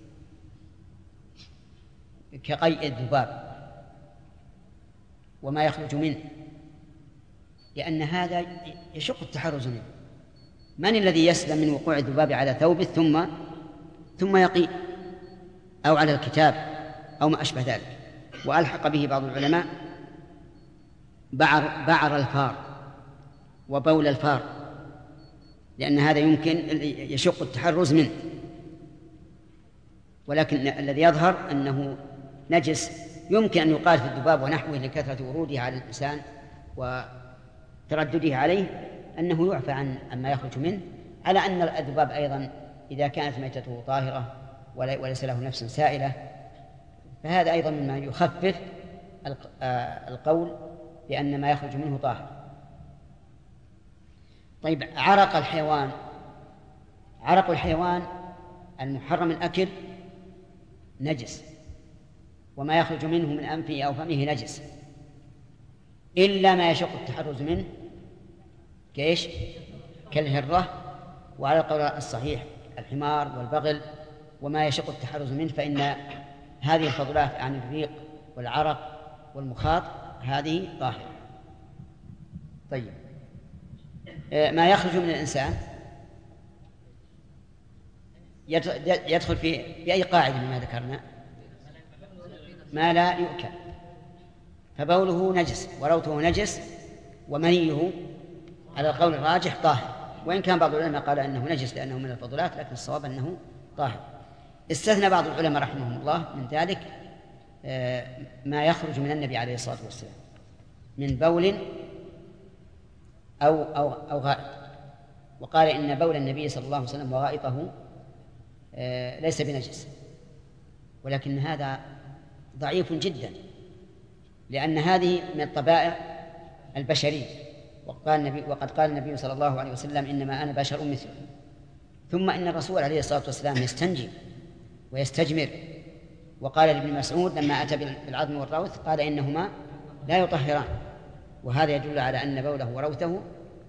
كقيء الذباب وما يخرج منه، لأن هذا يشق التحرز منه. من الذي يسلم من وقوع الذباب على ثوبه ثم يقيء، أو على الكتاب أو ما أشبه ذلك؟ وألحق به بعض العلماء بعر الفار وبول الفار، لأن هذا يمكن يشق التحرز منه. ولكن الذي يظهر أنه نجس يمكن أن يقال في الذباب ونحوه لكثرة وروده على الإنسان وتردده عليه أنه يعفى عن ما يخرج منه، على أن الذباب أيضا إذا كانت ميتته طاهرة وليس له نفس سائلة فهذا أيضا مما يخفف القول بأن ما يخرج منه طاهر. طيب، عرق الحيوان المحرم الأكل نجس، وما يخرج منه من أنفه أو فمه نجس إلا ما يشق التحرز منه كإيش؟ كالهرة، وعلى القول الصحيح الحمار والبغل وما يشق التحرز منه، فإن هذه الفضلات عن الريق والعرق والمخاط هذه طاهرة. طيب، ما يخرج من الإنسان يدخل في أي قاعدة مما ذكرنا؟ ما لا يؤكل، فبوله نجس وروثه نجس ومنيه على القول الراجح طاهر، وإن كان بعض العلماء قال أنه نجس لأنه من الفضلات، لكن الصواب أنه طاهر. استثنى بعض العلماء رحمهم الله من ذلك ما يخرج من النبي عليه الصلاة والسلام من بول أو غائط، وقال إن بول النبي صلى الله عليه وسلم وغائطه ليس بنجس، ولكن هذا ضعيف جدا، لأن هذه من الطبائع البشرية، وقد قال النبي صلى الله عليه وسلم إنما أنا بشر مثلكم. ثم إن الرسول عليه الصلاة والسلام يستنجي ويستجمر، وقال لابن مسعود لما أتى بالعظم والروث قال إنهما لا يطهران، وهذا يدل على أن بوله وروثه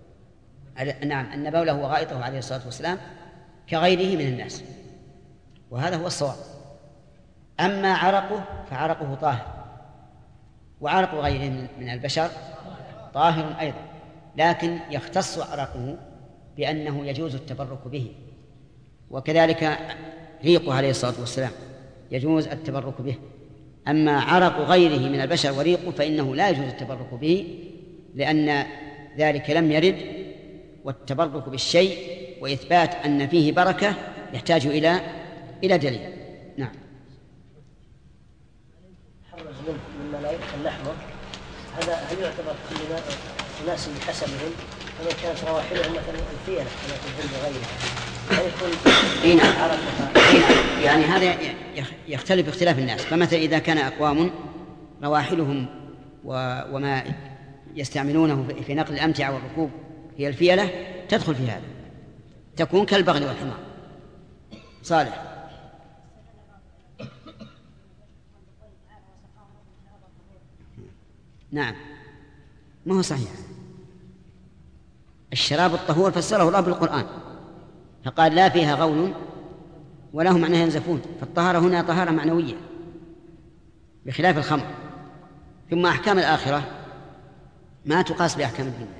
أن بوله وغائطه عليه الصلاة والسلام كغيره من الناس، وهذا هو الصواب. أما عرقه فعرقه طاهر، وعرق غيره من البشر طاهر أيضا، لكن يختص عرقه بأنه يجوز التبرك به، وكذلك ريقه عليه الصلاة والسلام يجوز التبرك به. أما عرق غيره من البشر وريقه فإنه لا يجوز التبرك به، لأن ذلك لم يرد، والتبرك بالشيء وإثبات أن فيه بركة يحتاج إلى دليل. نعم. حرز مما لا يؤكل لحمه، هذا هل يعتبر كل ناس بحسبهم؟ فمن كانت رواحلهم مثلا الفيلة كما في الهند وغيرها يكون يعني هذا يختلف اختلاف الناس. فمثلا إذا كان أقوام رواحلهم وما يستعملونه في نقل الأمتعة والركوب هي الفيلة تدخل في هذا، تكون كالبغل والحمار. صالح. نعم، ما هو صحيح. الشراب الطهور فسره الله بالقرآن فقال لا فيها غول ولا هم عنها ينزفون، فالطهارة هنا طهارة معنوية بخلاف الخمر. ثم أحكام الآخرة ما تقاس بأحكام الدنيا.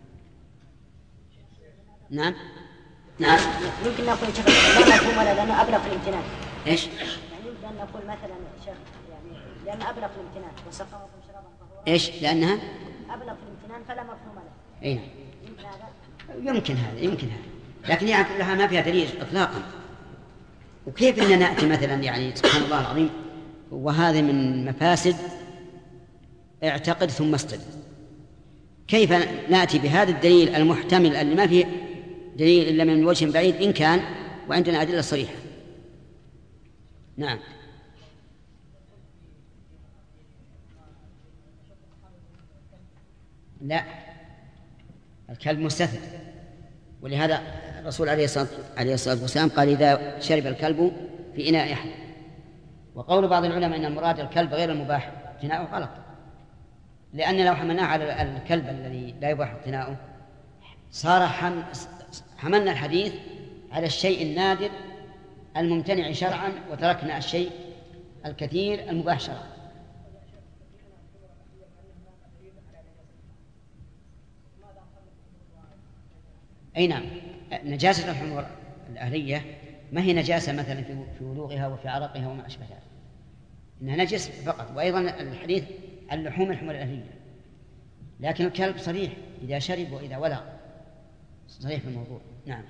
نعم. يمكن نقول لا مفهوم ولا لأنه أبلغ الامتنان. إيش؟ يعني يمكن أن نقول مثلا شيخ يعني لأن أبلغ الامتنان وسقاهم شرابا طهورا. إيش؟ لأنها أبلغ الامتنان فلا مفهوم له. أي يمكن هذا، لكن يعني لها ما فيها دليل إطلاقا. وكيف إننا نأتي مثلا يعني سبحان الله العظيم، وهذا من مفاسد اعتقد ثم استدل. كيف نأتي بهذا الدليل المحتمل اللي ما فيه دليل إلا من وجه بعيد إن كان وعندنا أدلة صريحة؟ نعم. لا، الكلب مستثنى، ولهذا الرسول عليه الصلاة والسلام قال إذا شرب الكلب في إناء أحد. وقول بعض العلماء أن المراد الكلب غير المباح اقتناؤه غلط، لأن لو حملناه على الكلب الذي لا يباح اقتناؤه صار حملنا الحديث على الشيء النادر الممتنع شرعا وتركنا الشيء الكثير المباح شرعا. أي نعم، نجاسة الحمر الأهلية ما هي نجاسة مثلا في ولوغها وفي عرقها وما أشبه ذلك، إنها نجس فقط. وأيضا الحديث عن لحوم الحمر الأهلية، لكن الكلب صريح إذا شرب وإذا ولغ، صريح في الموضوع. نعم.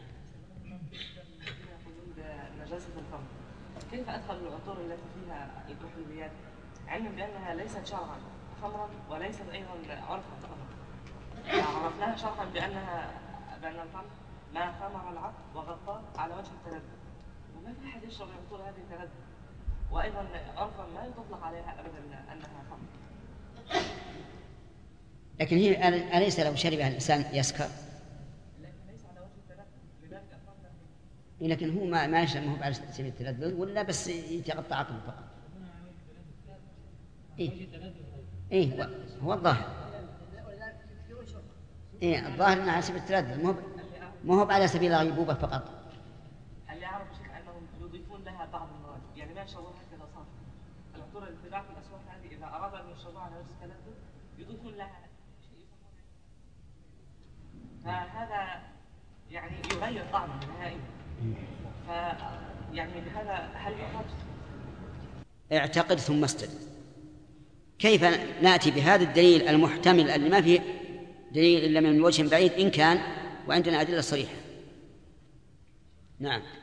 نجاسة الخمر، كيف أدخل العطور التي فيها الكحوليات علما بأنها ليست شرعا خمرا وليست أيضا عرفا خمرا؟ عرفناها شرعا بأن الخمر ما خمر العقل وغطاه على وجه التلذذ، وما في أحد يشرب العطور هذه التلذذ، وأيضا عرفا لا يطلق عليها أبدا أنها خمر. لكن هي أليس لو شربها الإنسان يسكر؟ لكن هو ما يشرب، ما هو على سبيل التلذذ ولا بس يتغطى عقله فقط. إيه هو الظاهر. إيه الظاهر أنه على سبيل التلذذ، ما هو على سبيل الغيبوبة فقط. اللي يعرف شيء أنهم يضيفون لها بعض المواد، يعني ما يشربون هكذا صافي. العطور اللي تباع في الأسواق هذه إذا أرادوا أن يشربوها على وجه التلذذ يضيفون لها شيء، فهذا يعني يغير طعمه نهائيا. يعني بهذا هل يحرج؟ اعتقد ثم استدل. كيف نأتي بهذا الدليل المحتمل اللي ما فيه دليل إلا من وجه بعيد إن كان وعندنا أدلة صريحة؟ نعم.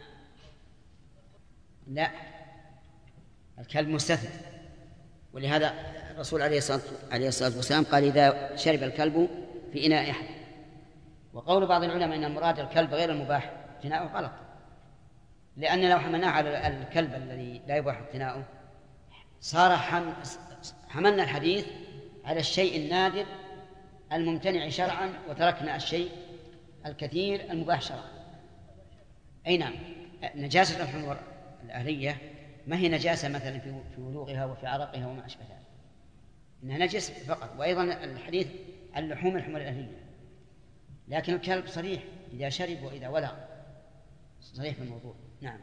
لا، الكلب مستثنى، ولهذا الرسول عليه الصلاة والسلام قال إذا شرب الكلب في إناء أحد. وقول بعض العلماء أن المراد الكلب غير المباح اقتناؤه غلط، لأن لو حملناه على الكلب الذي لا يباح اقتناؤه صار حملنا الحديث على الشيء النادر الممتنع شرعا، وتركنا الشيء الكثير المباح شرعا. أي نعم، نجاسة الحمر الأهلية ما هي نجاسة مثلا في ولوغها وفي عرقها وما أشبه ذلك، إنها نجس فقط. وأيضا الحديث عن لحوم الحمر الأهلية، لكن الكلب صريح إذا شرب وإذا ولغ، صريح في الموضوع. نعم.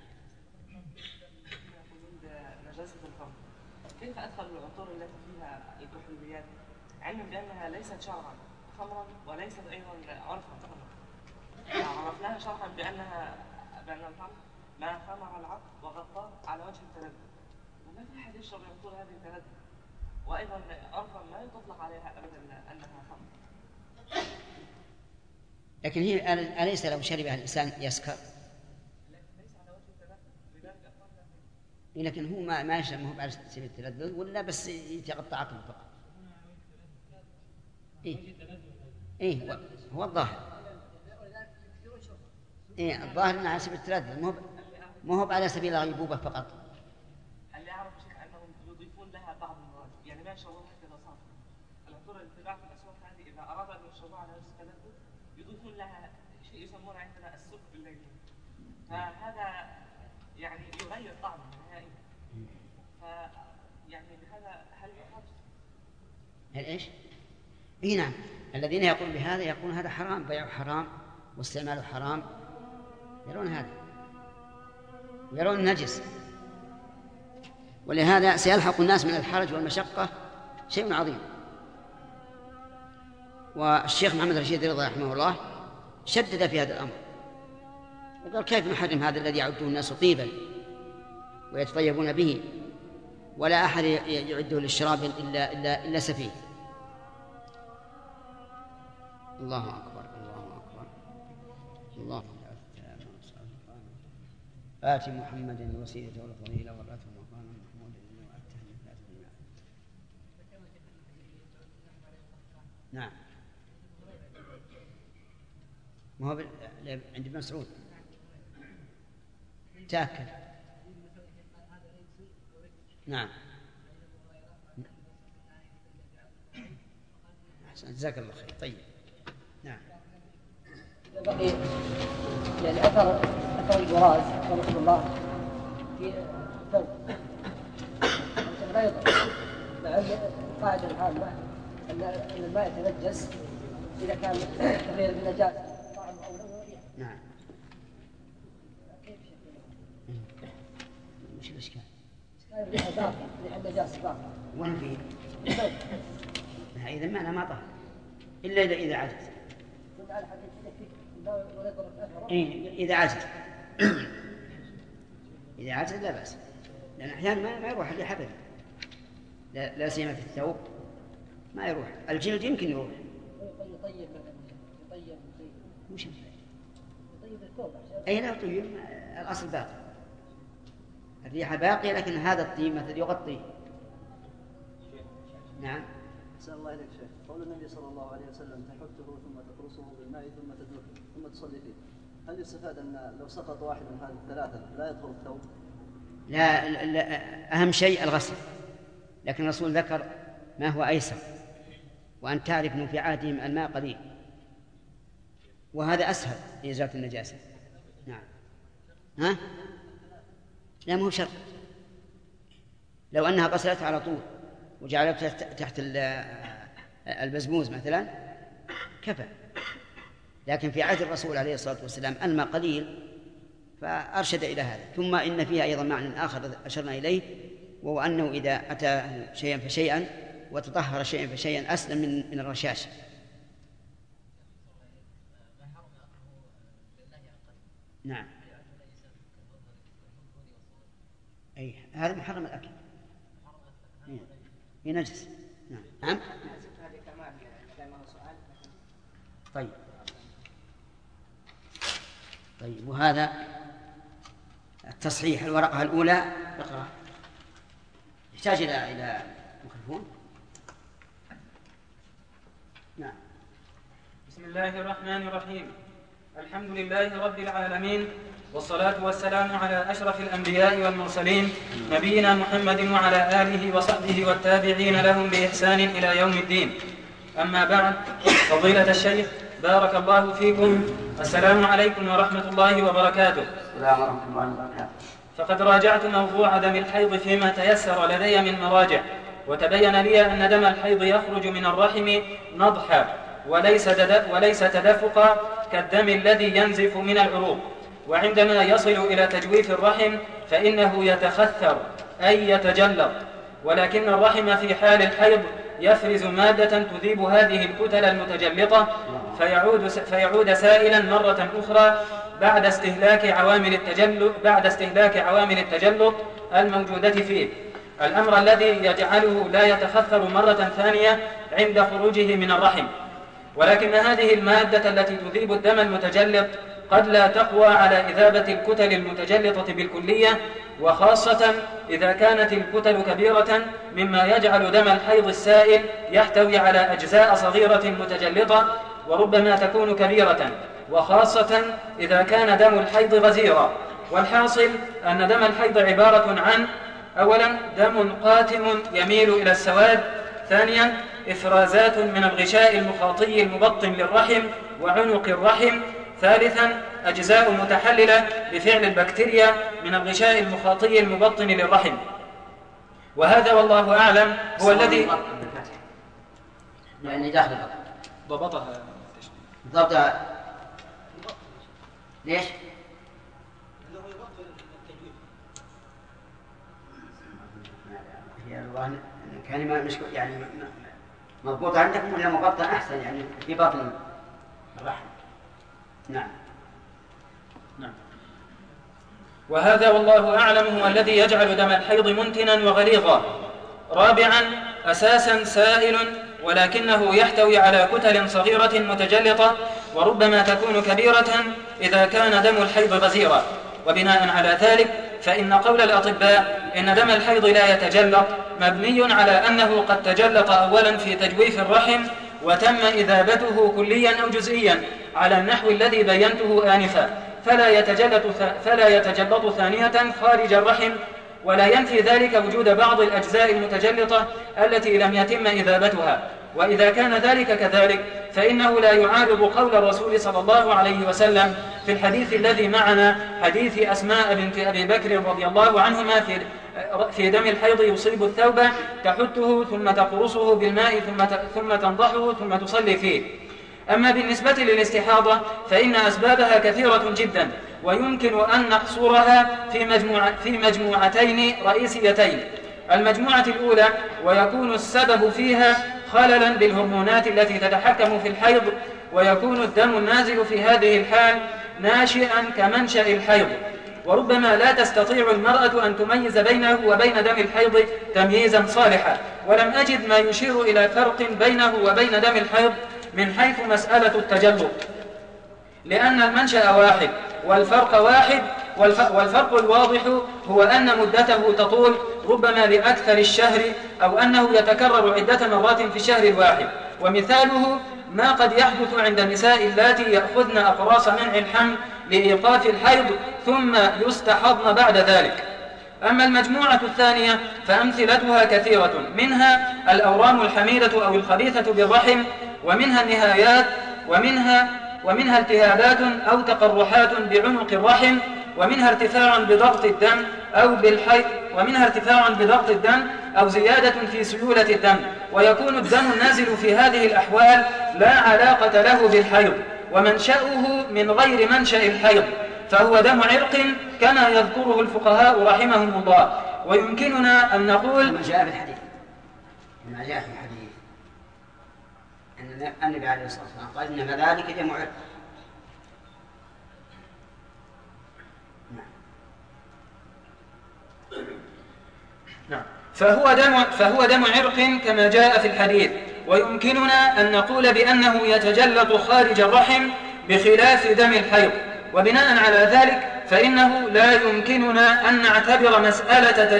نجاسة الخمر، كيف أدخل العطور التي فيها الكحوليات علما بأنها ليست شرعا خمرا وليست أيضا عرفا خمرا؟ عرفناها شرعا بأن الخمر ما خمر العقل وغطاه على وجه التلذذ، وما في حديث شرعي يقول هذه التلذذ. وأيضا عرفا ما يطلق عليها أبدا أنها خمر. لكن هي أليس لو شربها الإنسان يسكر؟ لكن هو ما يشرب، ما هو على سبيل التلذذ، ولا بس يتغطى عقله فقط. إيه هو الظاهر. إيه الظاهر أنه على سبيل التلذذ، ما هو على سبيل الغيبوبة فقط. اللي أعرف شيء أنهم يضيفون لها بعض المواد، يعني ما يشربون حتى إذا صار العطور اللي تباع في الأسواق هذه إذا أرادوا أن يشربوها على وجه التلذذ يضيفون لها شيء يسمونه عندنا السكر بالليل، فهذا يعني يغير طعمه نهائيا. يعني بهذا هل يحرم؟ هل إيش؟ إيه نعم، الذين يقولون بهذا يقولون هذا حرام، بيعه حرام واستعماله حرام، يرون هذا ويرون نجس. ولهذا سيلحق الناس من الحرج والمشقة شيء عظيم. والشيخ محمد رشيد رضا رحمه الله شدد في هذا الأمر وقال كيف نحرم هذا الذي يعده الناس طيبا ويتطيبون به، ولا أحد يعده للشراب إلا سفيه. الله أكبر الله أكبر. الله آتي محمد الوسيلة والفضيلة والراتب مقام محمود وأته من ذات الجمال. نعم، ما هو عند ابن مسعود تأكل. نعم أحسن، جزاك الله خير. طيب نعم. بقي يعني أثر البراز رحمه الله في الثوب لا يضر، مع القاعدة العامة أن الماء يتنجس إذا كان تغير بالنجاسة طعم أو لون وريح. نعم. وش الإشكال؟ ريح باقي، ريح النجاسة باقي. وين فيه؟ إذا الماء ما طهر إلا إذا عجز. إذا عجز إذا عجز لا بأس، لأن أحيانا ما يروح الريح أبدا، لا سيما في الثوب ما يروح. الجلد يمكن يروح. يطيب وش يطيب الثوب. أي لا يطيب، الأصل باقي، الريحة باقية، لكن هذا الطيب مثل يغطي. نعم. أسأل الله إليك شيخ، قول النبي صلى الله عليه وسلم تحته ثم تقرصه بالماء ثم تدلكه ثم تصلي فيه، هل يستفاد أن لو سقط واحد من هذه الثلاثة لا يدخل الثوب؟ لا، أهم شيء الغسل، لكن الرسول ذكر ما هو أيسر، وأن تعرف أنه في عهدهم الماء قليل، وهذا أسهل لإزالة النجاسة. نعم. ها؟ لا، مو شرط. لو أنها غسلت على طول وجعلتها تحت البزبوز مثلا كفى، لكن في عهد الرسول عليه الصلاة والسلام الماء قليل فأرشد إلى هذا. ثم إن فيها أيضا معنى آخر أشرنا إليه، وهو أنه إذا أتى شيئا فشيئا وتطهر شيئا فشيئا أسلم من الرشاش. نعم. أي هذا محرم الأكل، ينجس. نعم. طيب وهذا التصحيح الورقة الأولى اقرأ، يحتاج إلى ميكروفون. نعم. بسم الله الرحمن الرحيم. الحمد لله رب العالمين، والصلاة والسلام على أشرف الأنبياء والمرسلين نبينا محمد وعلى آله وصحبه والتابعين لهم بإحسان إلى يوم الدين. أما بعد، فضيلة الشيخ بارك الله فيكم، السلام عليكم ورحمة الله وبركاته. السلام ورحمة الله وبركاته. فقد راجعت موضوع دم الحيض فيما تيسر لدي من مراجع، وتبين لي أن دم الحيض يخرج من الرحم نضحا وليس تدفقا كالدم الذي ينزف من العروق، وعندما يصل إلى تجويف الرحم فإنه يتخثر أي يتجلط، ولكن الرحم في حال الحيض يفرز مادة تذيب هذه الكتل المتجلطة فيعود سائلا مرة أخرى بعد استهلاك عوامل التجلط الموجودة فيه، الأمر الذي يجعله لا يتخثر مرة ثانية عند خروجه من الرحم. ولكن هذه المادة التي تذيب الدم المتجلط قد لا تقوى على إذابة الكتل المتجلطة بالكلية، وخاصة إذا كانت الكتل كبيرة مما يجعل دم الحيض السائل يحتوي على أجزاء صغيرة متجلطة وربما تكون كبيرة، وخاصة إذا كان دم الحيض غزيرا. والحاصل أن دم الحيض عبارة عن: أولا دم قاتم يميل إلى السواد، ثانيا إفرازات من الغشاء المخاطي المبطن للرحم وعنق الرحم، ثالثا أجزاء متحللة بفعل البكتيريا من الغشاء المخاطي المبطن للرحم. وهذا والله أعلم هو الذي يعني داخل ضبطها ليش؟ هي كلمة مش يعني مضبوط عندكم ولا مبطن أحسن، يعني في بطن الرحم. نعم. وهذا والله أعلم هو الذي يجعل دم الحيض منتنا وغليظا. رابعا أساسا سائل ولكنه يحتوي على كتل صغيرة متجلطة وربما تكون كبيرة إذا كان دم الحيض غزيرا. وبناء على ذلك فإن قول الأطباء إن دم الحيض لا يتجلط مبني على أنه قد تجلط أولا في تجويف الرحم وتم إذابته كليا أو جزئيا على النحو الذي بينته آنفا، فلا يتجلط ثانية خارج الرحم، ولا ينفي ذلك وجود بعض الأجزاء المتجلطة التي لم يتم إذابتها. وإذا كان ذلك كذلك فإنه لا يعارض قول الرسول صلى الله عليه وسلم في الحديث الذي معنا، حديث أسماء بنت أبي بكر رضي الله عنهما في دم الحيض يصيب الثوب تحته ثم تقرصه بالماء ثم تنضحه ثم تصلي فيه. أما بالنسبة للاستحاضة فإن أسبابها كثيرة جدا، ويمكن أن نحصرها في مجموعتين رئيسيتين. المجموعة الأولى ويكون السبب فيها خللا بالهرمونات التي تتحكم في الحيض، ويكون الدم النازل في هذه الحال ناشئا كمنشأ الحيض، وربما لا تستطيع المرأة أن تميز بينه وبين دم الحيض تمييزا صالحا. ولم أجد ما يشير إلى فرق بينه وبين دم الحيض من حيث مسألة التجلط، لأن المنشأ واحد والفرق واحد، والفرق الواضح هو أن مدته تطول ربما لأكثر الشهر، أو أنه يتكرر عدة مرات في الشهر الواحد. ومثاله ما قد يحدث عند النساء اللاتي يأخذن أقراص منع الحمل لإيقاف الحيض ثم يستحضن بعد ذلك. أما المجموعة الثانية فأمثلتها كثيرة، منها الأورام الحميدة أو الخبيثة بالرحم، ومنها النهايات، ومنها التهابات أو تقرحات بعنق الرحم، ومنها ارتفاع بضغط الدم أو زيادة في سيولة الدم. ويكون الدم النازل في هذه الأحوال لا علاقة له بالحيض، ومنشأه من غير منشأ الحيض، فهو دم عرق كما يذكره الفقهاء رحمهم الله. ويمكننا أن نقول ما جاء في الحديث أن النبي عليه الصلاة والسلام قال إنما ذلك دم عرق. نعم. فهو دم عرق كما جاء في الحديث. ويمكننا أن نقول بأنه يتجلط خارج الرحم بخلاف دم الحيض. وبناء على ذلك فإنه لا يمكننا أن نعتبر مسألة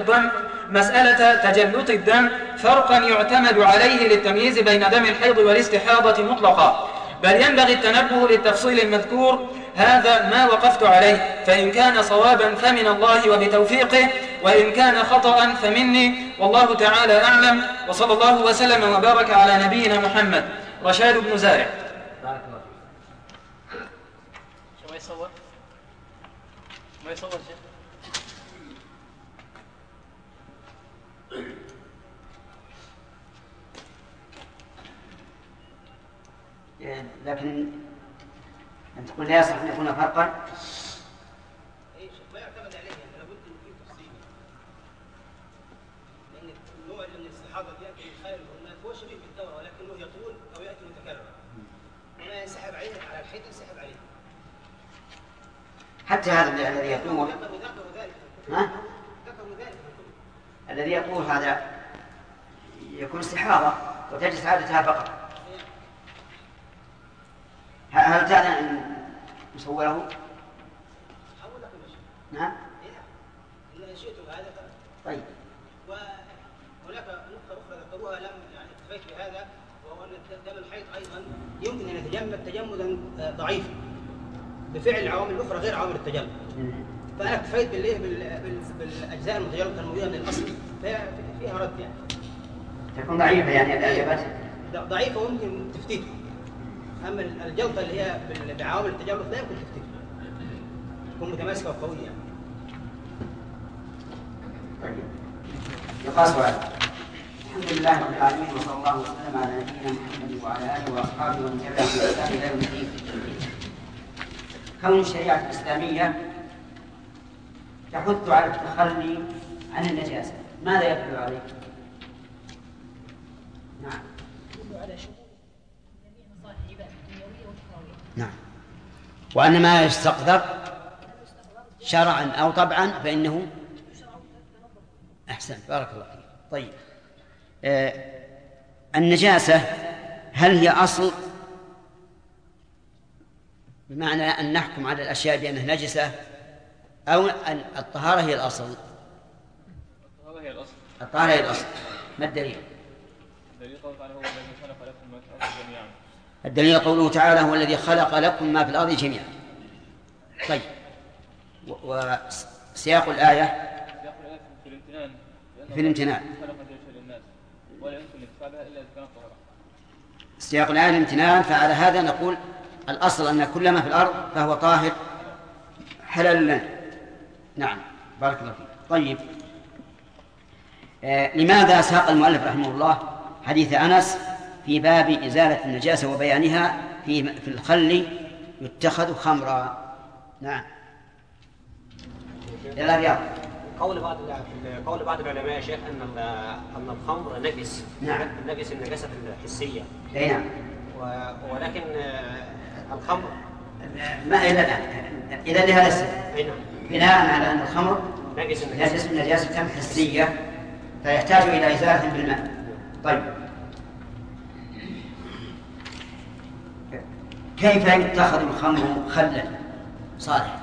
تجلط الدم فرقا يعتمد عليه للتمييز بين دم الحيض والاستحاضة مطلقا، بل ينبغي التنبه للتفصيل المذكور هذا ما وقفت عليه، فإن كان صوابا فمن الله وبتوفيقه، وإن كان خطأ فمني، والله تعالى أعلم. وصلى الله وسلم وبارك على نبينا محمد. رشاد بن زارع. بارك الله فيك. شو ما يصور؟ ما يصور شيء. لكن أن تقول لا يصح أن يكون فرقا. ما يعتمد عليه، لابد أن فيه تفصيل، لأن النوع من الاستحاضة يأتي من خارج الهرمونات هو شبيه بالدورة ولكنه يطول أو يأتي متكررا، وما ينسحب عليه على الحيض ينسحب عليه. حتى هذا الذي يطول الذي يطول هذا يكون استحاضة وتجلس عادتها فقط. هل تعلم أن نصوره؟ نعم. إن شئتم هذا. طيب. وهناك نقطة أخرى ذكروها لم يعني اكتفيت بهذا، وهو أن دم الحيض أيضا يمكن أن يتجمد تجمدا ضعيفا بفعل العوامل الأخرى غير عوامل التجمد. فأنا اكتفيت بالأجزاء المتجمدة الموجودة من الأصل، فيها رد يعني. تكون ضعيفة يعني الإجابات؟ ضعيفة ويمكن تفتيته. أما الجلطة اللي هي بعوامل التجمد لا يمكن تفتيته. تكون متماسكة وقوية يعني. طيب. يقال سؤال. الحمد لله رب العالمين، وصلى الله وسلم على نبينا محمد وعلى آله وأصحابه ومن تبعهم بإحسان إلى يوم الدين. كون الشريعة الإسلامية تحث على التخلي عن النجاسة، ماذا يدل عليه؟ نعم. على شمول جميع مصالح العبادة الدنيوية والأخروية. نعم. وأن ما يستقدر شرعا أو طبعا فإنه أحسن. بارك الله فيك. طيب. النجاسة هل هي أصل، بمعنى أن نحكم على الأشياء بأنها نجسة، أو أن الطهارة هي الأصل؟ الطهارة هي الأصل. الطهارة هي الأصل. ما الدليل؟ الدليل قوله تعالى هو الذي خلق لكم ما في الأرض جميعا. الدليل قوله تعالى هو الذي خلق لكم ما في الأرض جميعا. طيب. وسياق الآية في الامتنان. ولا يمكن الاتفاق بها إلا إذا كانت طهارة. سياق الآية الامتنان، فعلى هذا نقول الأصل أن كل ما في الأرض فهو طاهر حلال لنا. نعم. بارك الله فيك. طيب. لماذا ساق المؤلف رحمه الله حديث أنس في باب إزالة النجاسة وبيانها في الخل يتخذ خمرا؟ نعم. يلا رياض. قول بعض العلماء يا شيخ أن الخمر نجس. نعم. نجس النجاسة الحسية. أي نعم. ولكن الخمر ما إلى الآن إذا لهذا السبب. أي نعم. بناء على أن الخمر نجس النجاسة حسية فيحتاج إلى إزالة بالماء. طيب. كيف يتخذ الخمر خلا صالح؟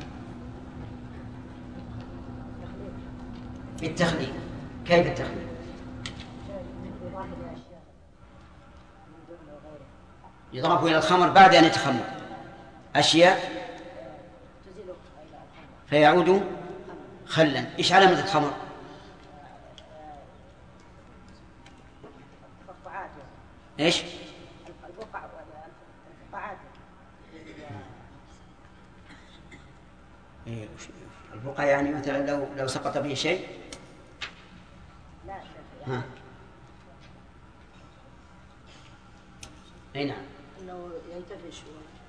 بالتخليل. كيف التخليل؟ يضاف إلى الخمر بعد أن يتخمر أشياء فيعود خلا. إيش علامة الخمر؟ إيش؟ البقع يعني مثلا لو سقط به شيء. ها. أي نعم. إنه ينتفش.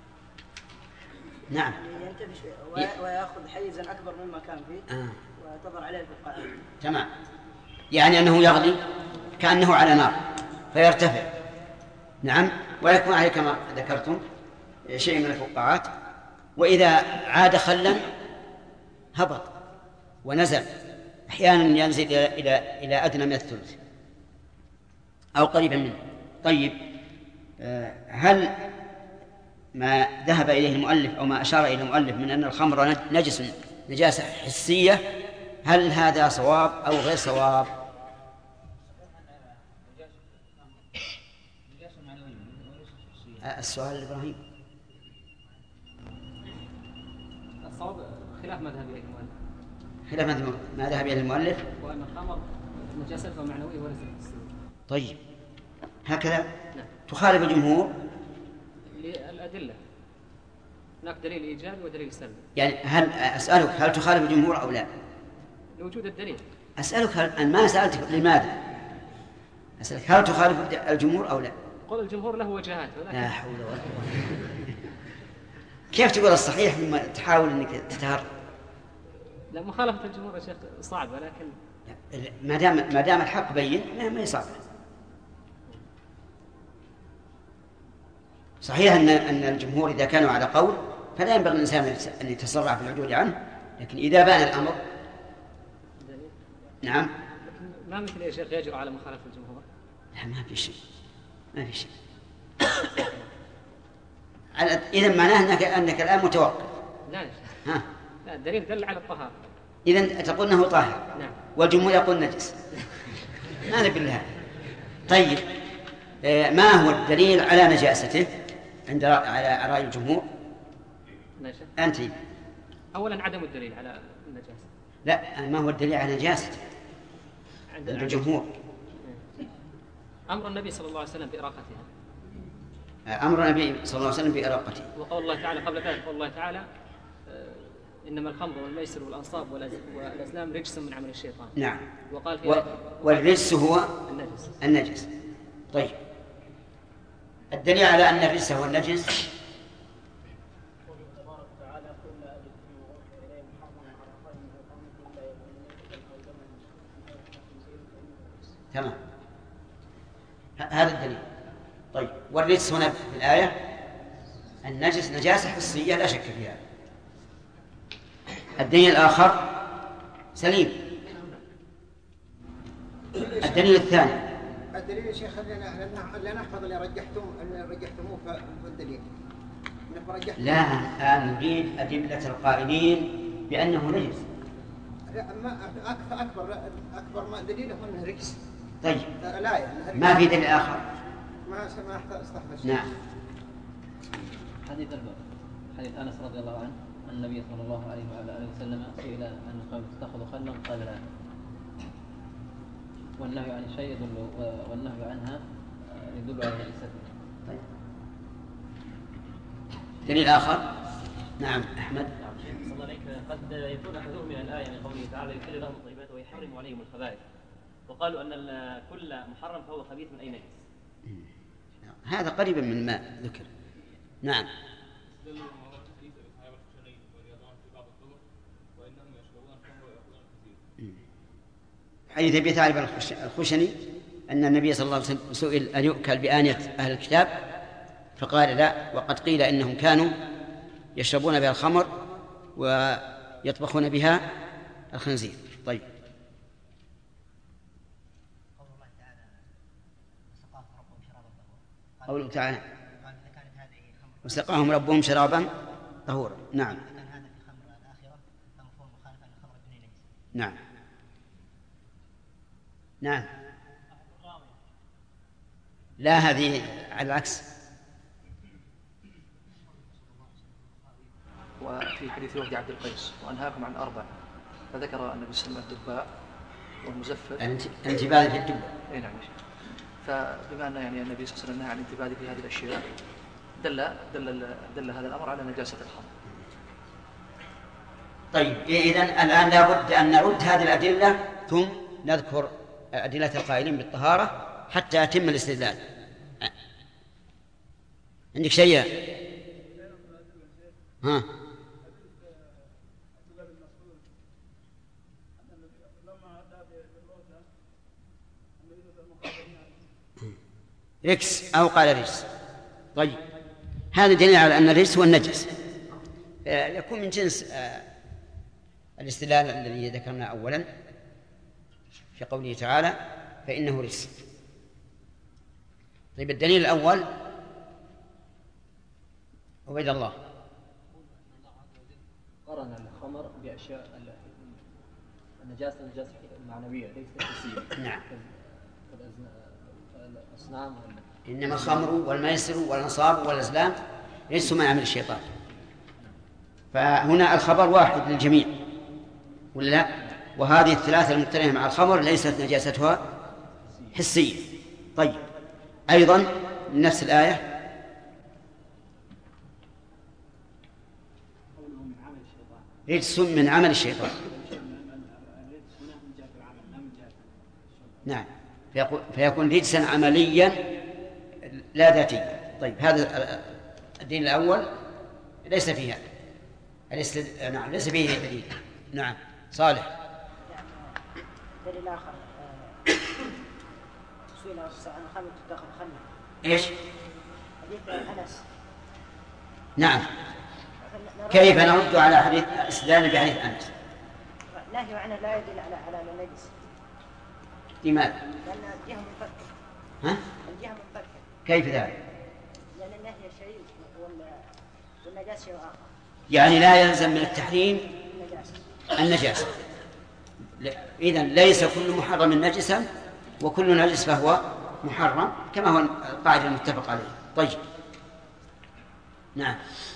نعم. ينتفش ويأخذ حيزا أكبر مما كان فيه وتظهر عليه البقع. تمام. يعني أنه يغلي كأنه على نار فيرتفع. نعم. ويكون عليه كما ذكرتم شيء من الفقاعات، وإذا عاد خلا هبط ونزل، أحيانا ينزل إلى أدنى من الثلث أو قريبا منه. طيب. هل ما ذهب إليه المؤلف أو ما أشار إليه المؤلف من أن الخمر نجس نجاسة حسية، هل هذا صواب أو غير صواب؟ السؤال إبراهيم. الصواب خلاف مذهب المؤلف. خلاف ما ذهب إليه المؤلف. وأن الخمر نجاسته معنوية وليست حسية. طيب هكذا نعم. تخالف الجمهور للأدلة. هناك دليل إيجابي ودليل سلبي. يعني أسألك هل تخالف الجمهور أو لا؟ لوجود الدليل. أسألك أنا ما سألتك لماذا؟ أسألك هل تخالف الجمهور أو لا؟ قول الجمهور له وجهات ولكن لا حول ولا قوة. كيف تقول الصحيح ثم تحاول أنك تتهرب؟ لا مخالفة الجمهور يا شيخ صعبة لكن ما دام الحق بين ما يصعب. صحيح أن الجمهور إذا كانوا على قول فلا ينبغي الإنسان أن يتسرع في العدول عنه، لكن إذا بان الأمر نعم. ما مثل يا شيخ يجرؤ على مخالفة الجمهور؟ لا ما في شيء. إذن معناه أنك الآن متوقف. لا الدليل دل على الطهارة. إذن تقول أنه طاهر. نعم. والجمهور يقول نجس. ما نقول لها. طيب ما هو الدليل على نجاسته على رأي الجمهور؟ أنت أولا عدم الدليل على النجاسة. لا ما هو الدليل على نجاسته عند الجمهور؟ أمر النبي صلى الله عليه وسلم بإراقتها. أمر النبي صلى الله عليه وسلم بإراقته. وقول الله تعالى قبل ذلك قول الله تعالى إنما الخمر والميسر والأنصاب والأزلام رجس من عمل الشيطان. نعم. وقال في والرجس هو النجس. طيب الدليل على أن الرجس هو النجس تمام هذا الدليل. طيب والرجس هنا في الآية النجس نجاسة حسية لا شك فيها. الدليل الآخر سليم. الدليل الثاني الدليل يا شيخ لا نحفظ اللي رجحتموه في الدليل. لا نريد أدلة القائلين بأنه نجس. أكبر ما دليله أنه رجس. طيب ما في دليل آخر. ما استحفظ. نعم. حديث أنس رضي الله عنه أن النبي صلى الله عليه وعلى آله وسلم سئل أن قوم اتخذوا خلا قال لا. والنهي عن الشيء والنهي عنها يدل على نجاسته. طيب دليل آخر. نعم أحمد. صلى الله عليك قد يكون أحدهم من الآية من قوله تعالى يحل لهم الطيبات ويحرم عليهم الخبائث، وقالوا أن كل محرم فهو خبيث من أي نجس. هذا قريبا من ما ذكر. نعم. حديث أبي ثعلبة الخشني أن النبي صلى الله عليه وسلم سئل أن يؤكل بآنية أهل الكتاب فقال لا، وقد قيل إنهم كانوا يشربون بها الخمر ويطبخون بها الخنزير. طيب قوله تعالى وسقاهم ربهم شرابا طهورا. نعم. نعم. نعم. لا هذه على العكس. وفي حديث وفد عبد القيس وأنهاكم عن 4 فذكر النبي صلى الله عليه وسلم الدباء والمزفت الانتباه في الدباء. اي نعم. فبما أن يعني النبي صلى الله عليه وسلم نهى عن الانتباه في هذه الأشياء دل هذا الأمر على نجاسة الخمر. طيب إذن الآن لابد أن نرد هذه الأدلة ثم نذكر أدلة القائلين بالطهارة حتى يتم الاستدلال. عندك شيء؟ ها؟ ركس أو قال رجس. طيب هذا دليل على أن الرجس هو النجس، يكون من جنس الاستدلال الذي ذكرنا أولا في قوله تعالى فإنه رجس. طيب الدليل الأول عبيد الله قرن الخمر بأشياء النجاسة معنوية ليست حسية. نعم. الأصنام إنما الخمر والميسر والأنصاب والأزلام ليسوا من عمل الشيطان. فهنا الخبر واحد للجميع ولا لا؟ وهذه الثلاثة المقترنة مع الخمر ليست نجاستها حسية. طيب أيضا نفس الآية رجس من عمل الشيطان. نعم فيكون رجسا عمليا لا ذاتيا. طيب هذا الدين الأول ليس فيه هذا. نعم ليس فيه دليل. نعم صالح. دليل آخر سئل عن خمر تدخل خمر. إيش؟ حديث أنس. نعم كيف نرد على حديث استدلال بحديث أنس؟ نهي عنه لا يدل على النجس. لماذا؟ لأن الجهة منفكة. ها؟ الجهة منفكة. كيف ذلك؟ لأن النهي شيء والنجاسة شيء آخر. يعني لا يلزم من التحريم النجاسة. إذن ليس كل محرم نجسا وكل نجس فهو محرم كما هو القاعدة المتفق عليه. طيب نعم.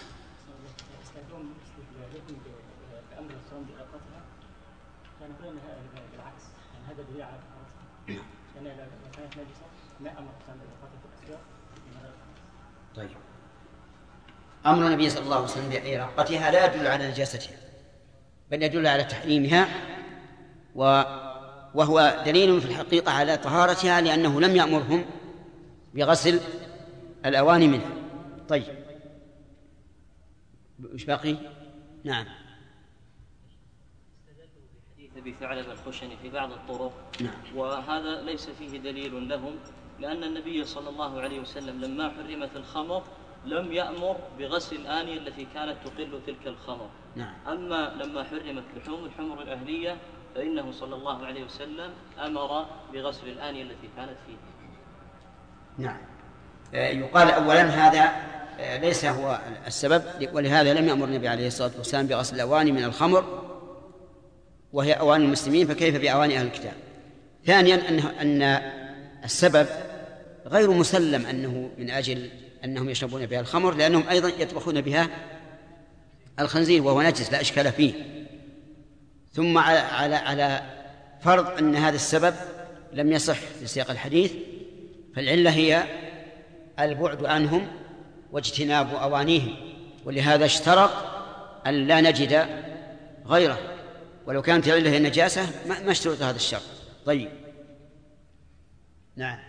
طيب أمر النبي صلى الله عليه وسلم بإراقتها لا يدل على نجاستها بل يدل على تحريمها وهو دليل في الحقيقة على طهارتها لأنه لم يأمرهم بغسل الأواني منها. طيب وش باقي؟ نعم. أبي ثعلبة الخشني في بعض الطرق. نعم. وهذا ليس فيه دليل لهم لأن النبي صلى الله عليه وسلم لما حرمت الخمر لم يأمر بغسل الآنية التي كانت تقل تلك الخمر. نعم. أما لما حرمت لحوم الحمر الأهلية فإنه صلى الله عليه وسلم أمر بغسل الآنية التي كانت فيه. نعم. يقال أولا هذا ليس هو السبب ولهذا لم يأمر النبي عليه الصلاة والسلام بغسل الأواني من الخمر وهي أواني المسلمين فكيف بأواني أهل الكتاب. ثانيا أن السبب غير مسلم أنه من أجل أنهم يشربون بها الخمر لأنهم أيضا يطبخون بها الخنزير وهو نجس لا إشكال فيه. ثم على فرض أن هذا السبب لم يصح في سياق الحديث فالعلة هي البعد عنهم واجتناب أوانيهم ولهذا اشترط أن لا نجد غيره ولو كانت العلة هي النجاسة ما اشترط هذا الشرط. طيب نعم.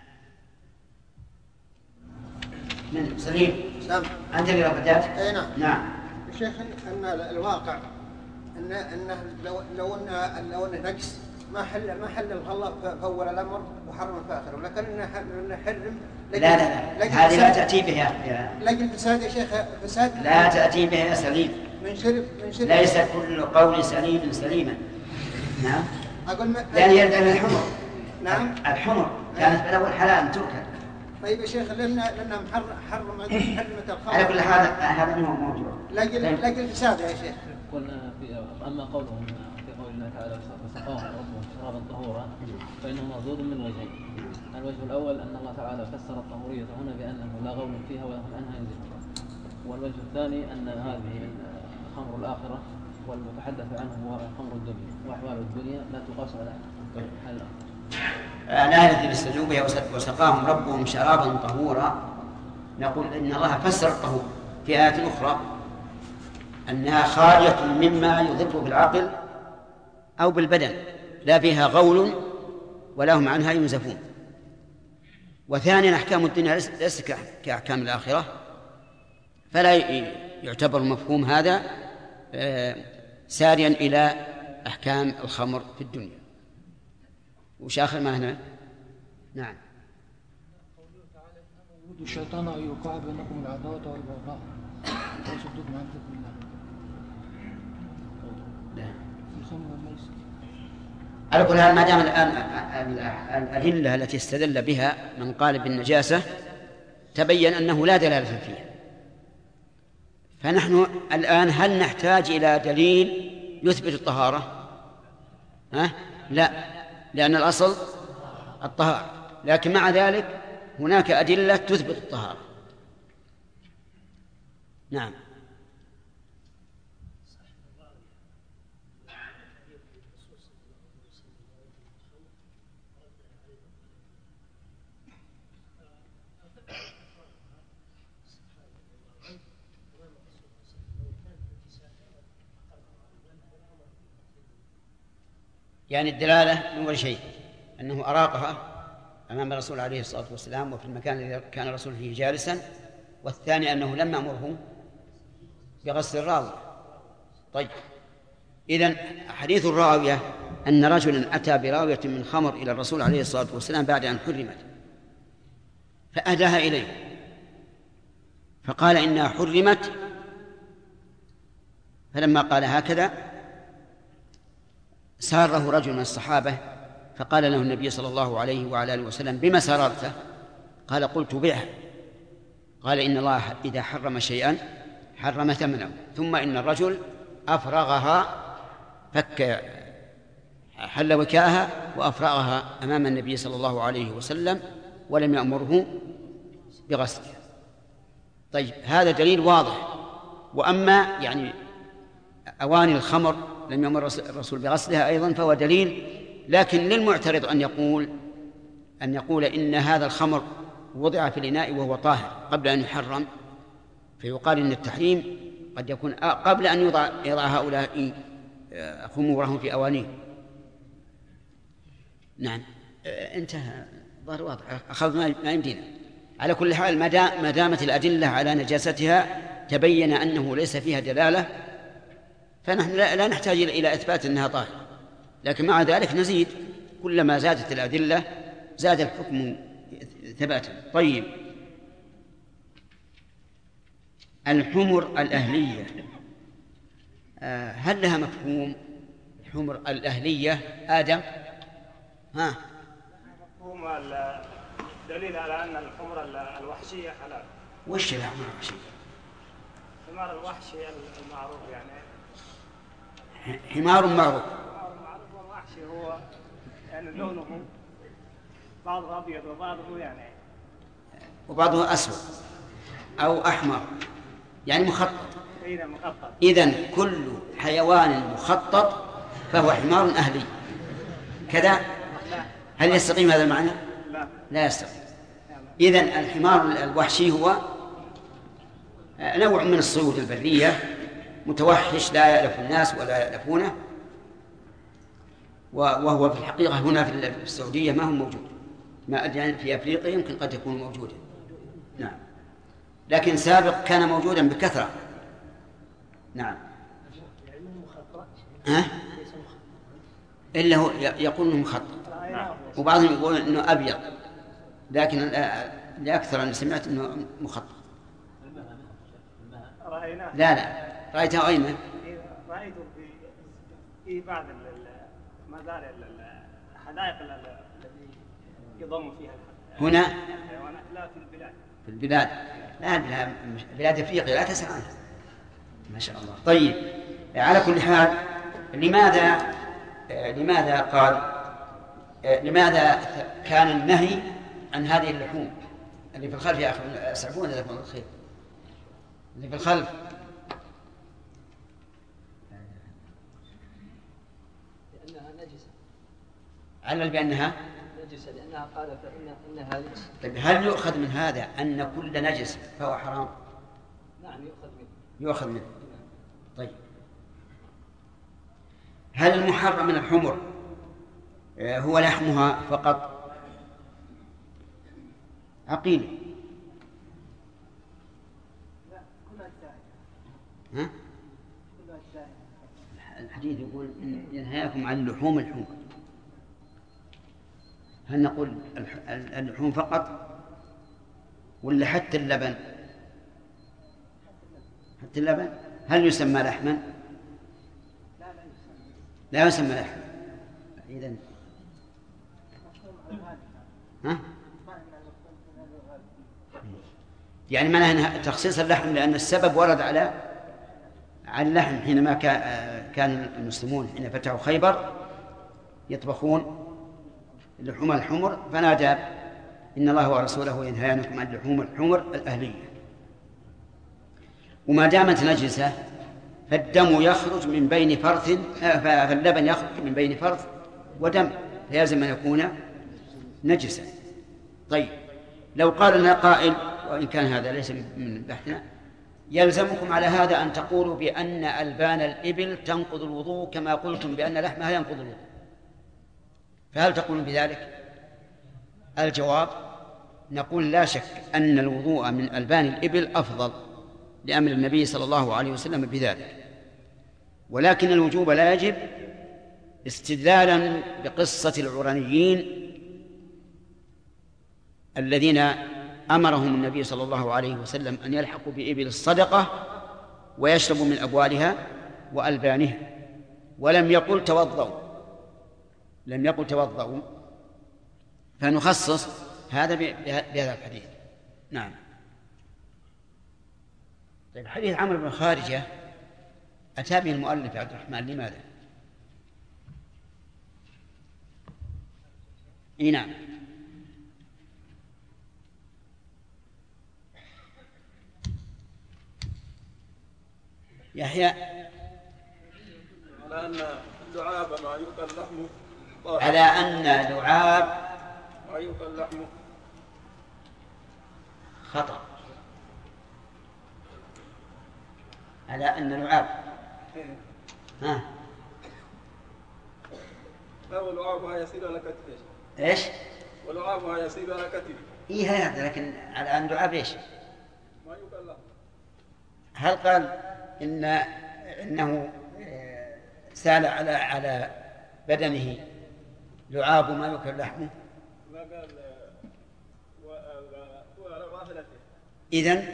من سليم أنت اللي رفضت؟ أي نعم. نعم. الشيخ أن الواقع أنه لو أن نجس ما حل الله في أول الأمر وحرم في آخره ولكن نحرم. لا هذه لا تأتي بها لكن فساد يا شيخ فساد لا تأتي بها يا سليم. من شرب ليس كل قول سليم سليما. نعم. أقول لأن يرد من الحمر. نعم. الحمر كانت بالأول حلال تركا. طيب يا شيخ لأنها حرمت الخمر. على كل حال هذا مو موجود. لكن الفساد يا شيخ. قلنا أما قولهم في قول الله تعالى وسقاهم ربهم شرابا طهورا فإنه مردود من وجهين. الوجه الأول أن الله تعالى فسر الطهورية هنا بأنه لا غول فيها ولا هم عنها ينزفون. والوجه الثاني أن هذه خمر الآخرة والمتحدث عنه هو خمر الدنيا وأحوال الدنيا لا تقاس على حال الآية التي استدلوا بها وسقاهم ربهم شرابا طهورا نقول إن الله فسر الطهور في آيات أخرى أنها خالية مما يضر بالعقل أو بالبدن لا فيها غول ولا هم عنها ينزفون. وثانيا أحكام الدنيا ليست كأحكام الآخرة فلا يعتبر مفهوم هذا ساريا إلى أحكام الخمر في الدنيا. وش آخر ما هنا؟ نعم. ود الشيطان أن يوقع بينكم العداوة والبغضاء ويصدكم عن ذكر الله. لا. الخمر والميسر. على كل حال ما دام الآن الأدلة التي استدل بها من قال بالنجاسة تبين أنه لا دلالة فيها فنحن الآن هل نحتاج إلى دليل يثبت الطهارة؟ لا لأن الأصل الطهارة لكن مع ذلك هناك أدلة تثبت الطهارة. نعم. يعني الدلالة من وجهين: أنه أراقها أمام الرسول عليه الصلاة والسلام وفي المكان الذي كان الرسول فيه جالسا، والثاني أنه لم يأمره بغسل الراوية. طيب، إذن حديث الراوية أن رجلا أتى براوية من خمر إلى الرسول عليه الصلاة والسلام بعد أن حرمت، فأهداها إليه فقال إنها حرمت، فلما قال هكذا ساره رجل من الصحابة فقال له النبي صلى الله عليه وعلى آله وسلم: بما سررته؟ قال: قلت بها. قال: إن الله إذا حرم شيئا حرم ثمنه. ثم إن الرجل أفرغها، فك حل وكاءها وأفرغها أمام النبي صلى الله عليه وسلم ولم يأمره بغسلها. طيب، هذا دليل واضح. وأما يعني أواني الخمر لم يأمر الرسول بغسلها أيضا فهو دليل، لكن للمعترض أن يقول إن هذا الخمر وضع في الإناء وهو طاهر قبل أن يحرم، فيقال إن التحريم قد يكون قبل أن يضع هؤلاء خمورهم في أوانيه. نعم، انتهى ظهر واضح، أخذ ما يمدينا. على كل حال ما دامت الأدلة على نجاستها تبين أنه ليس فيها دلالة، فنحن لا نحتاج إلى إثبات أنها طاهرة، لكن مع ذلك نزيد، كلما زادت الأدلة زاد الحكم ثباتا. طيب، الحمر الأهلية هل لها مفهوم؟ الحمر الأهلية آدم؟ ها؟ مفهوم الدليل على أن الحمر الوحشية حلال. وش الحمر الوحشية؟ حمار الوحشي المعروف يعني حمار معروف. والوحشي هو يعني لونه بعضه أبيض وبعضه يعني وبعضه أسود أو أحمر، يعني مخطط. إذن كل حيوان مخطط فهو حمار أهلي كذا. هل يستقيم هذا المعنى؟ لا يستقيم. إذن الحمار الوحشي هو نوع من الصيود البرية متوحش لا يألف الناس ولا يألفونه، وهو في الحقيقة هنا في السعودية ما هو موجود، ما أدري في أفريقيا يمكن قد يكون موجودا. نعم، لكن سابق كان موجودا بكثرة. نعم. ها؟ إلا هو يقول إنه مخطط، وبعضهم يقول إنه أبيض، لكن لأكثر أن سمعت إنه مخطط. لا رأيته أين؟ رأيته في بعض المزارع الحدائق التي يضم فيها هنا؟ لا، في البلاد. في البلاد، لا بلاد أفريقيا لا تسأل عنها ما شاء الله. طيب، على كل حال لماذا كان النهي عن هذه اللحوم اللي في الخلف؟ يا أخي أسعفون لكم الخير، اللي في الخلف لأنها نجسة. علل بأنها نجسة لأنها قال فإنها نجسة. طيب، هل يؤخذ من هذا أن كل نجس فهو حرام؟ نعم، يؤخذ منه. طيب، هل المحرم من الحمر هو لحمها فقط؟ عقيل. ها؟ الحديث يقول ينهاكم عن لحوم الحمر، هل نقول اللحوم فقط ولا حتى اللبن؟ حتى اللبن هل يسمى لحما؟ لا يسمى لحما. إذن ها؟ يعني معناها تخصيص اللحم لأن السبب ورد على اللحم. حينما كان المسلمون حين فتحوا خيبر يطبخون لحوم الحمر فنادى إن الله ورسوله ينهانكم عن لحوم الحمر الأهلية. وما دامت نجسة فالدم يخرج من بين فرث، فاللبن يخرج من بين فرث ودم، فيلزم أن يكون نجسا. طيب، لو قال لنا قائل، وإن كان هذا ليس من بحثنا، يلزمكم على هذا أن تقولوا بأن ألبان الإبل تنقض الوضوء كما قلتم بأن لحمها ينقض الوضوء، فهل تقولون بذلك؟ الجواب نقول لا شك أن الوضوء من ألبان الإبل أفضل لأمر النبي صلى الله عليه وسلم بذلك، ولكن الوجوب لا يجب استدلالا بقصة العرنيين الذين أمرهم النبي صلى الله عليه وسلم أن يلحقوا بإبل الصدقة ويشربوا من أبوالها وألبانها، ولم يقل توضؤوا، فنخصص هذا بهذا الحديث. نعم. طيب حديث عمرو بن خارجة أتى به المؤلف عبد الرحمن، لماذا؟ نعم. يحيى. على أن اللعاب ما يؤكل لحمه على أن لعاب ما يؤكل لحمه خطأ. على أن لعاب لا، ولعابها يسير على كتف. إيش؟ ولعابها يسير على كتف. إيه هذا، لكن على أن لعاب إيش؟ ما يؤكل لحمه. هل قال إنه سال على بدنه لعاب ما يؤكل لحمه؟ ما قال إذن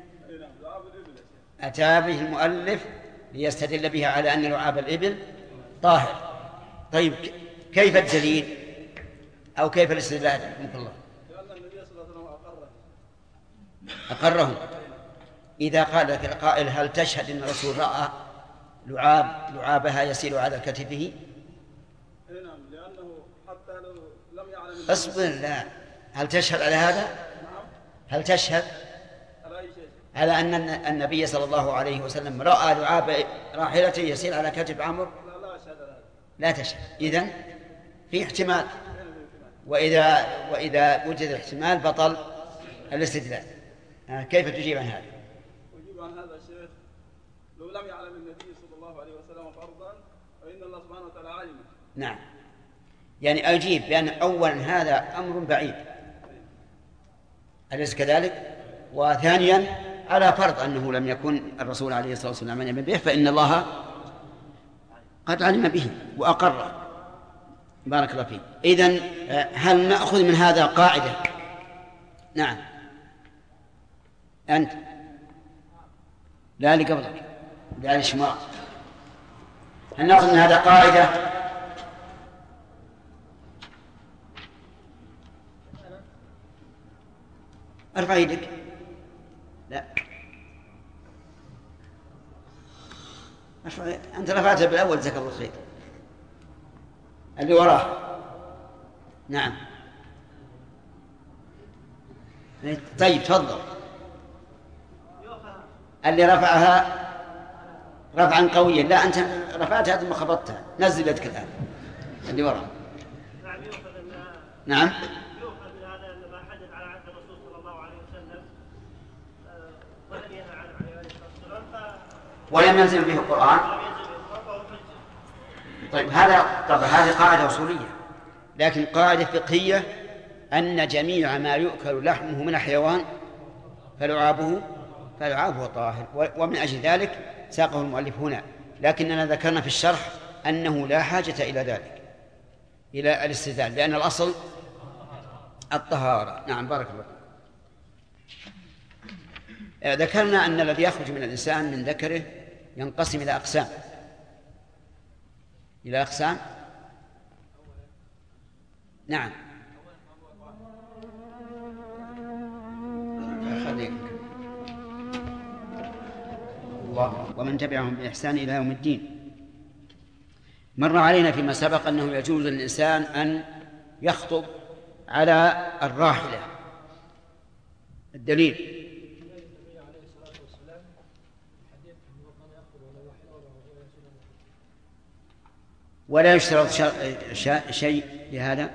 أتى به المؤلف ليستدل بها على أن لعاب الإبل طاهر. طيب كيف الدليل أو كيف الاستدلال؟ رحمك الله. لأن النبي صلى الله عليه وسلم أقره. إذا قال لك القائل هل تشهد أن الرسول رأى لعابها يسير على كتفه؟ نعم، لأنه حتى لو لم يعلم. اصبر، لا. هل تشهد على هذا؟ هل تشهد على أن النبي صلى الله عليه وسلم رأى لعاب راحلته يسير على كتف عمرو؟ لا تشهد. إذن في احتمال، وإذا وجد الاحتمال بطل الاستدلال. كيف تجيب عن هذا؟ أجيب عن هذا الشيخ، لو لم يعلم النبي صلى الله عليه وسلم فرضا فإن الله سبحانه وتعالى علم. نعم، يعني أجيب بأن أولا هذا أمر بعيد، أليس كذلك؟ وثانيا على فرض أنه لم يكن الرسول عليه الصلاة والسلام علم به، فإن الله قد علم به وأقره. بارك الله فيك. إذن هل نأخذ من هذا قاعدة؟ نعم. أنت لا لقبضك لا للشماغ. هل نأخذ من هذا قاعدة؟ ارفع يدك. لا، أنت رفعتها بالأول، جزاك الله خير. اللي وراه. نعم. طيب تفضل. اللي رفعها رفعا قويا. لا، أنت رفعتها ثم خبطتها. نزل يدك الآن. اللي وراه. نعم. ولم ينزل به القرآن. طيب هذه قاعدة أصولية، لكن قاعدة فقهية أن جميع ما يؤكل لحمه من الحيوان فلعابه طاهر، ومن أجل ذلك ساقه المؤلف هنا. لكننا ذكرنا في الشرح أنه لا حاجة إلى ذلك، إلى الاستدلال، لأن الأصل الطهارة. نعم، بارك الله. ذكرنا أن الذي يخرج من الإنسان من ذكره ينقسم إلى أقسام. نعم. الله ومن تبعهم بإحسان إلى يوم الدين. مر علينا فيما سبق أنه يجوز للإنسان أن يخطب على الراحلة. الدليل ولا يشترط شيء لهذا.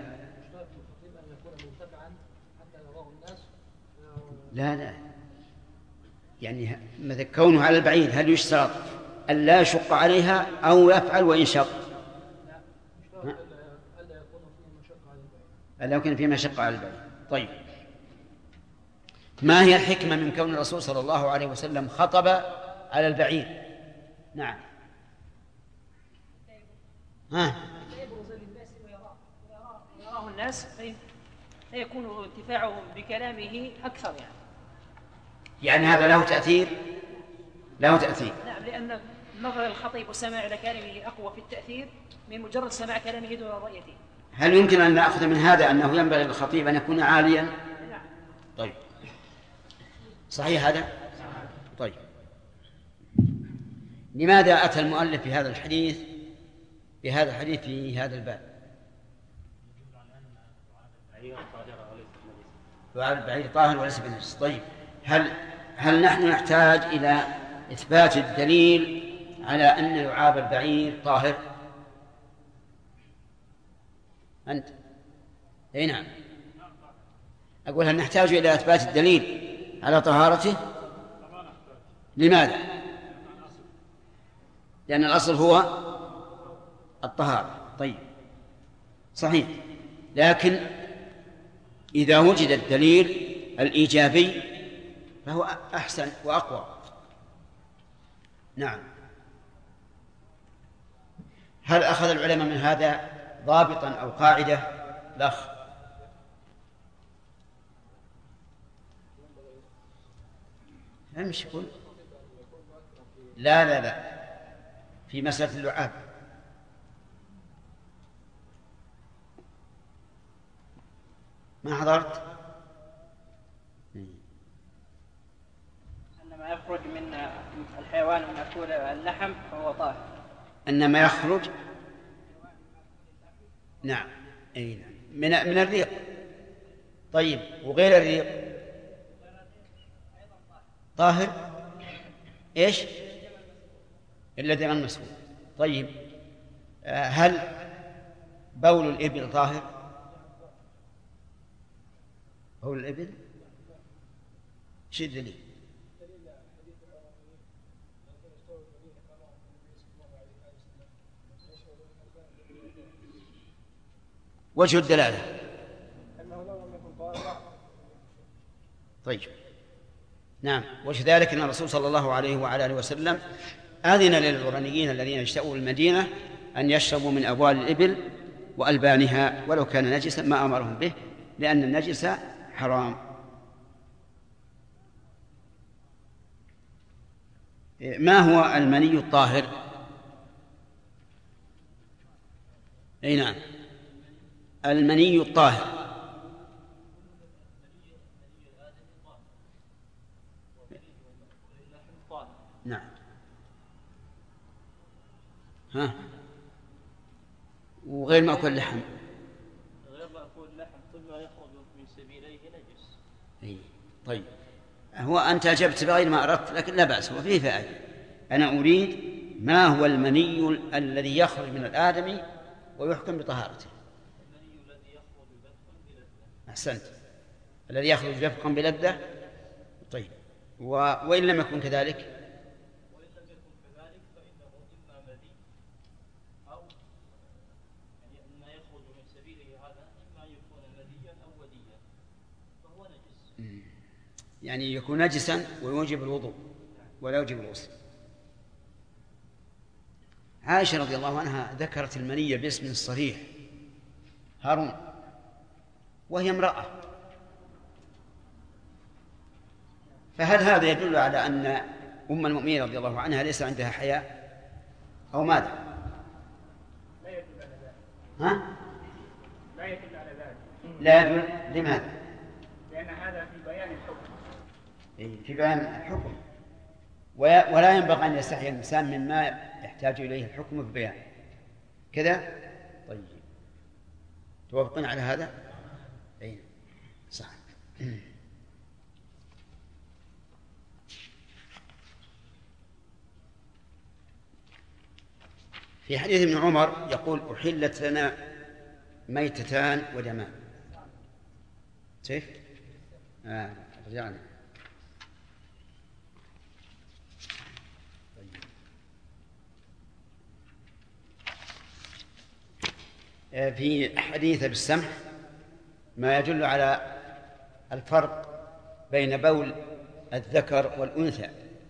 لا، يعني مثل كونه على البعيد، هل يشترط أن لا يشق عليها أو يفعل وإن شق؟ لو كان في مشقة على البعير. طيب، ما هي الحكمة من كون الرسول صلى الله عليه وسلم خطب على البعير؟ نعم. يبرز للناس ويراه الناس فيكون انتفاعهم بكلامه أكثر يعني هذا له تأثير؟ له تأثير. نعم، لأن نظر الخطيب وسماع لكلامه أقوى في التأثير من مجرد سماع كلامه دون رؤيته. هل يمكن أن نأخذ من هذا أنه ينبغي للخطيب أن يكون عاليا؟ نعم. طيب، صحيح هذا؟ طيب، لماذا أتى المؤلف في هذا الحديث في هذا الباب؟ البعير طاهر وليس بنجس. طيب، هل نحن نحتاج إلى إثبات الدليل على أن لعاب البعير طاهر؟ أنت؟ أي نعم. أقول هل نحتاج إلى إثبات الدليل على طهارته؟ لماذا؟ لأن الأصل هو الطهارة. طيب، صحيح، لكن إذا وجد الدليل الإيجابي فهو أحسن وأقوى. نعم. هل أخذ العلماء من هذا ضابطا أو قاعدة؟ الأخ. أمشي. لا في مسألة اللعاب. ما حضرت؟ أن ما يخرج من الحيوان من أكل اللحم فهو طاهر. أن ما يخرج، نعم، أي نعم، من الريق. طيب، وغير الريق طاهر؟ إيش؟ إلا دم المسفوح. طيب، هل بول الإبل طاهر؟ بول الإبل؟ شو الدليل؟ وجه الدلالة. طيب، نعم، وجه ذلك أن الرسول صلى الله عليه وعلى آله وسلم أذن للعرنيين الذين اجتاءوا المدينة أن يشربوا من أبوال الإبل وألبانها ولو كان نجسا، ما أمرهم به لأن النجس حرام. ما هو المني الطاهر؟ أي نعم، المني الطاهر. نعم. ها، وغير مأكول اللحم؟ غير مأكول اللحم كل ما يخرج من سبيليه نجس. أي. طيب، هو أنت أجبت بغير ما أردت، لكن لا بأس، وفيه فائدة. أنا أريد ما هو المني الذي يخرج من الآدمي ويحكم بطهارته؟ المني الذي يخرج دفقا بلذة. أحسنت، الذي يخرج دفقا بلذة. طيب، وإن لم يكن كذلك؟ وإن لم يكن كذلك فإنه إما مذي أو يعني ما يخرج من سبيله هذا إما يكون مذيا أو وديا فهو نجس. يعني يكون نجسا ويوجب الوضوء ولا يوجب الغسل. عائشة رضي الله عنها ذكرت المني باسم صريح، هارون، وهي امرأة، فهل هذا يدل على أن أم المؤمنين رضي الله عنها ليس عندها حياء أو ماذا؟ لا يدل على ذلك. ها؟ لا يدل على ذلك. لا يدل. لماذا؟ لأن هذا في بيان الحكم. في بيان الحكم، ولا ينبغي أن يستحي الإنسان مما يحتاج إليه الحكم في بيان كذا. طيب، توافقون على هذا؟ أي صح. في حديث ابن عمر يقول أحلت لنا ميتتان ودمان. كيف؟ رجعنا. في حديث بالسمح ما يدل على الفرق بين بول الذكر والأنثى.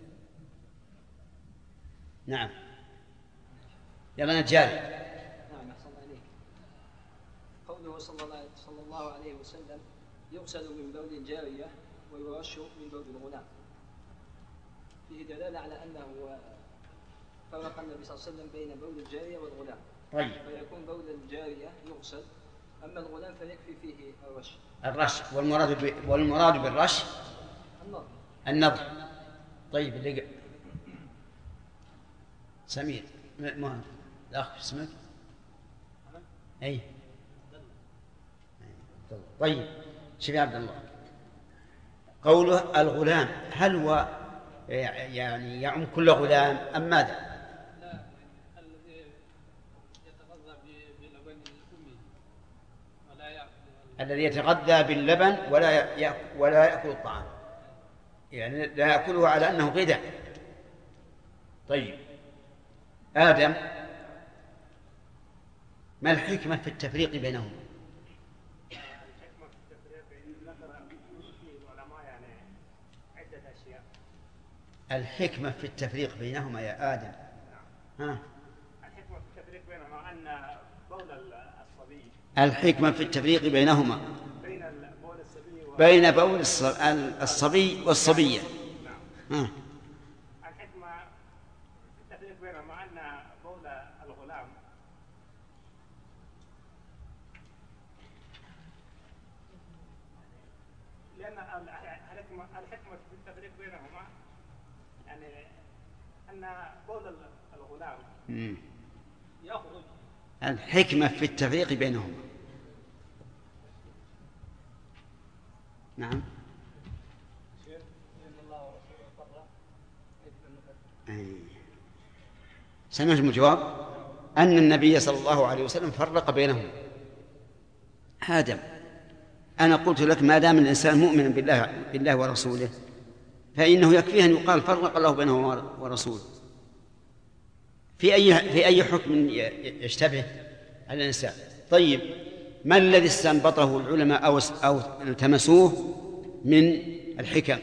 نعم. يلا نجاري. نعم أحسن عليك. قوله صلى الله عليه وسلم يغسل من بول الجارية ويرش من بول الغلام، فيه دلالة على أنه فرق النبي صلى الله عليه وسلم بين بول الجارية والغلام. طيب. فيكون بول الجارية يغسل، أما الغلام فيكفي فيه الرش. والمراد بالرش النظر. طيب اللي سمير ما الأخ اسمك؟ أي. طيب شوف يا عبد الله، قوله الغلام هل هو يعني يعم كل غلام أم ماذا؟ الذي يتغذى باللبن ولا يأكل الطعام، يعني لا يأكله على أنه غذاء. طيب آدم، ما الحكمة في التفريق بينهم؟ الحكمة في التفريق ذكر العلماء يعني عدة أشياء. الحكمة في التفريق بينهما يا آدم. ها. الحكمة في التفريق بينهما أن بول الصبي. الحكمة في التفريق بينهما بين بول الصبي والصبية. نعم. الحكمة في التفريق بينهما أن بول الغلام لأن الحكمة في التفريق بينهما يعني أن بول الغلام يخرج. الحكمة في التفريق بينهما. نعم. سمعتم الجواب؟ أن النبي صلى الله عليه وسلم فرق بينهم. آدم، أنا قلت لك ما دام الإنسان مؤمنا بالله ورسوله فإنه يكفيه أن يقال فرق الله بينه ورسوله. في أي حكم يشتبه على الإنسان. طيب ما الذي استنبطه العلماء أو التمسوه من الحكم؟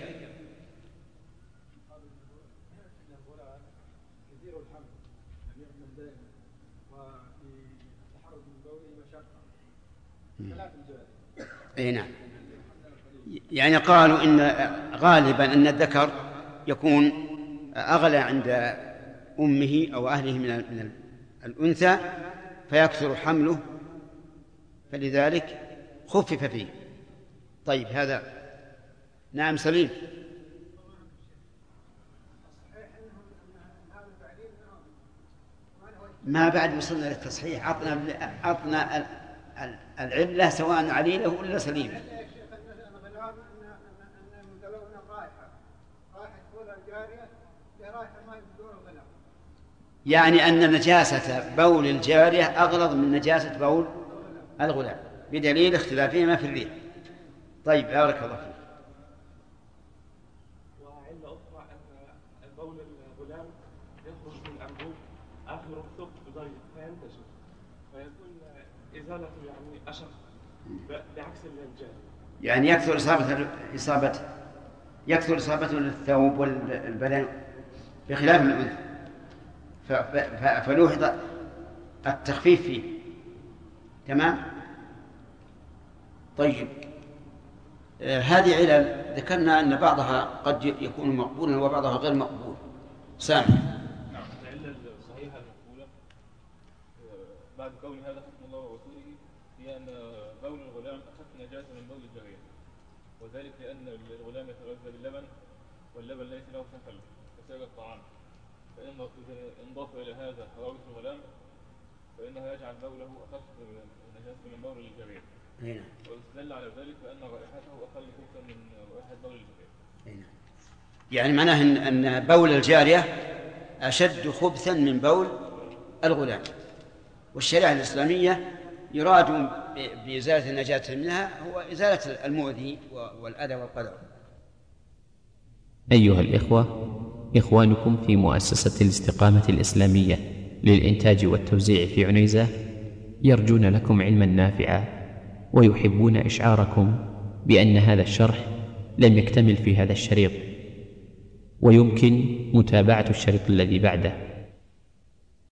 نعم. يعني قالوا إن غالبا أن الذكر يكون أغلى عند أمه أو أهله من الأنثى فيكثر حمله، فلذلك خفف فيه. طيب هذا. نعم سليم. ما بعد وصلنا للتصحيح، عطنا العلة سواء عليلة ولا سليمة. يعني أن نجاسة بول الجارية أغلظ من نجاسة بول الغلام بدليل اختلافهما في الريح. طيب بارك الله فيك. وعلة أخرى أن بول الغلام يخرج من الأنبوب آخر الثقب ضيق فينتشر ويكون إزالته يعني أشق بعكس الجارية. يعني يكثر إصابته للثوب والبدن بخلاف الأنثى، فلوحظ التخفيف فيه. تمام. طيب هذه علل ذكرنا أن بعضها قد يكون مقبولا وبعضها غير مقبول. سامح. العلة الصحيحة المقبولة بعد كون هذا حكم الله ورسوله هي أن بول الغلام أخف نجاسة من بول الجارية، وذلك لأن الغلام يتغذى باللبن واللبن ليس له سفل كسائر الطعام، فإن انضاف إلى هذا حرارة الغلام فإنه يجعل بوله أخف نجاسة من بول الجارية. واستدل على ذلك بأن رائحته أقل خبثا من رائحة بول الجارية. يعني معناه أن بول الجارية أشد خبثا من بول الغلام، والشريعة الإسلامية يراد بإزالة النجاسة منها هو إزالة المؤذي والأذى والقدر. أيها الإخوة، إخوانكم في مؤسسة الاستقامة الإسلامية للإنتاج والتوزيع في عنيزة يرجون لكم علما نافعا ويحبون إشعاركم بأن هذا الشرح لم يكتمل في هذا الشريط، ويمكن متابعة الشريط الذي بعده.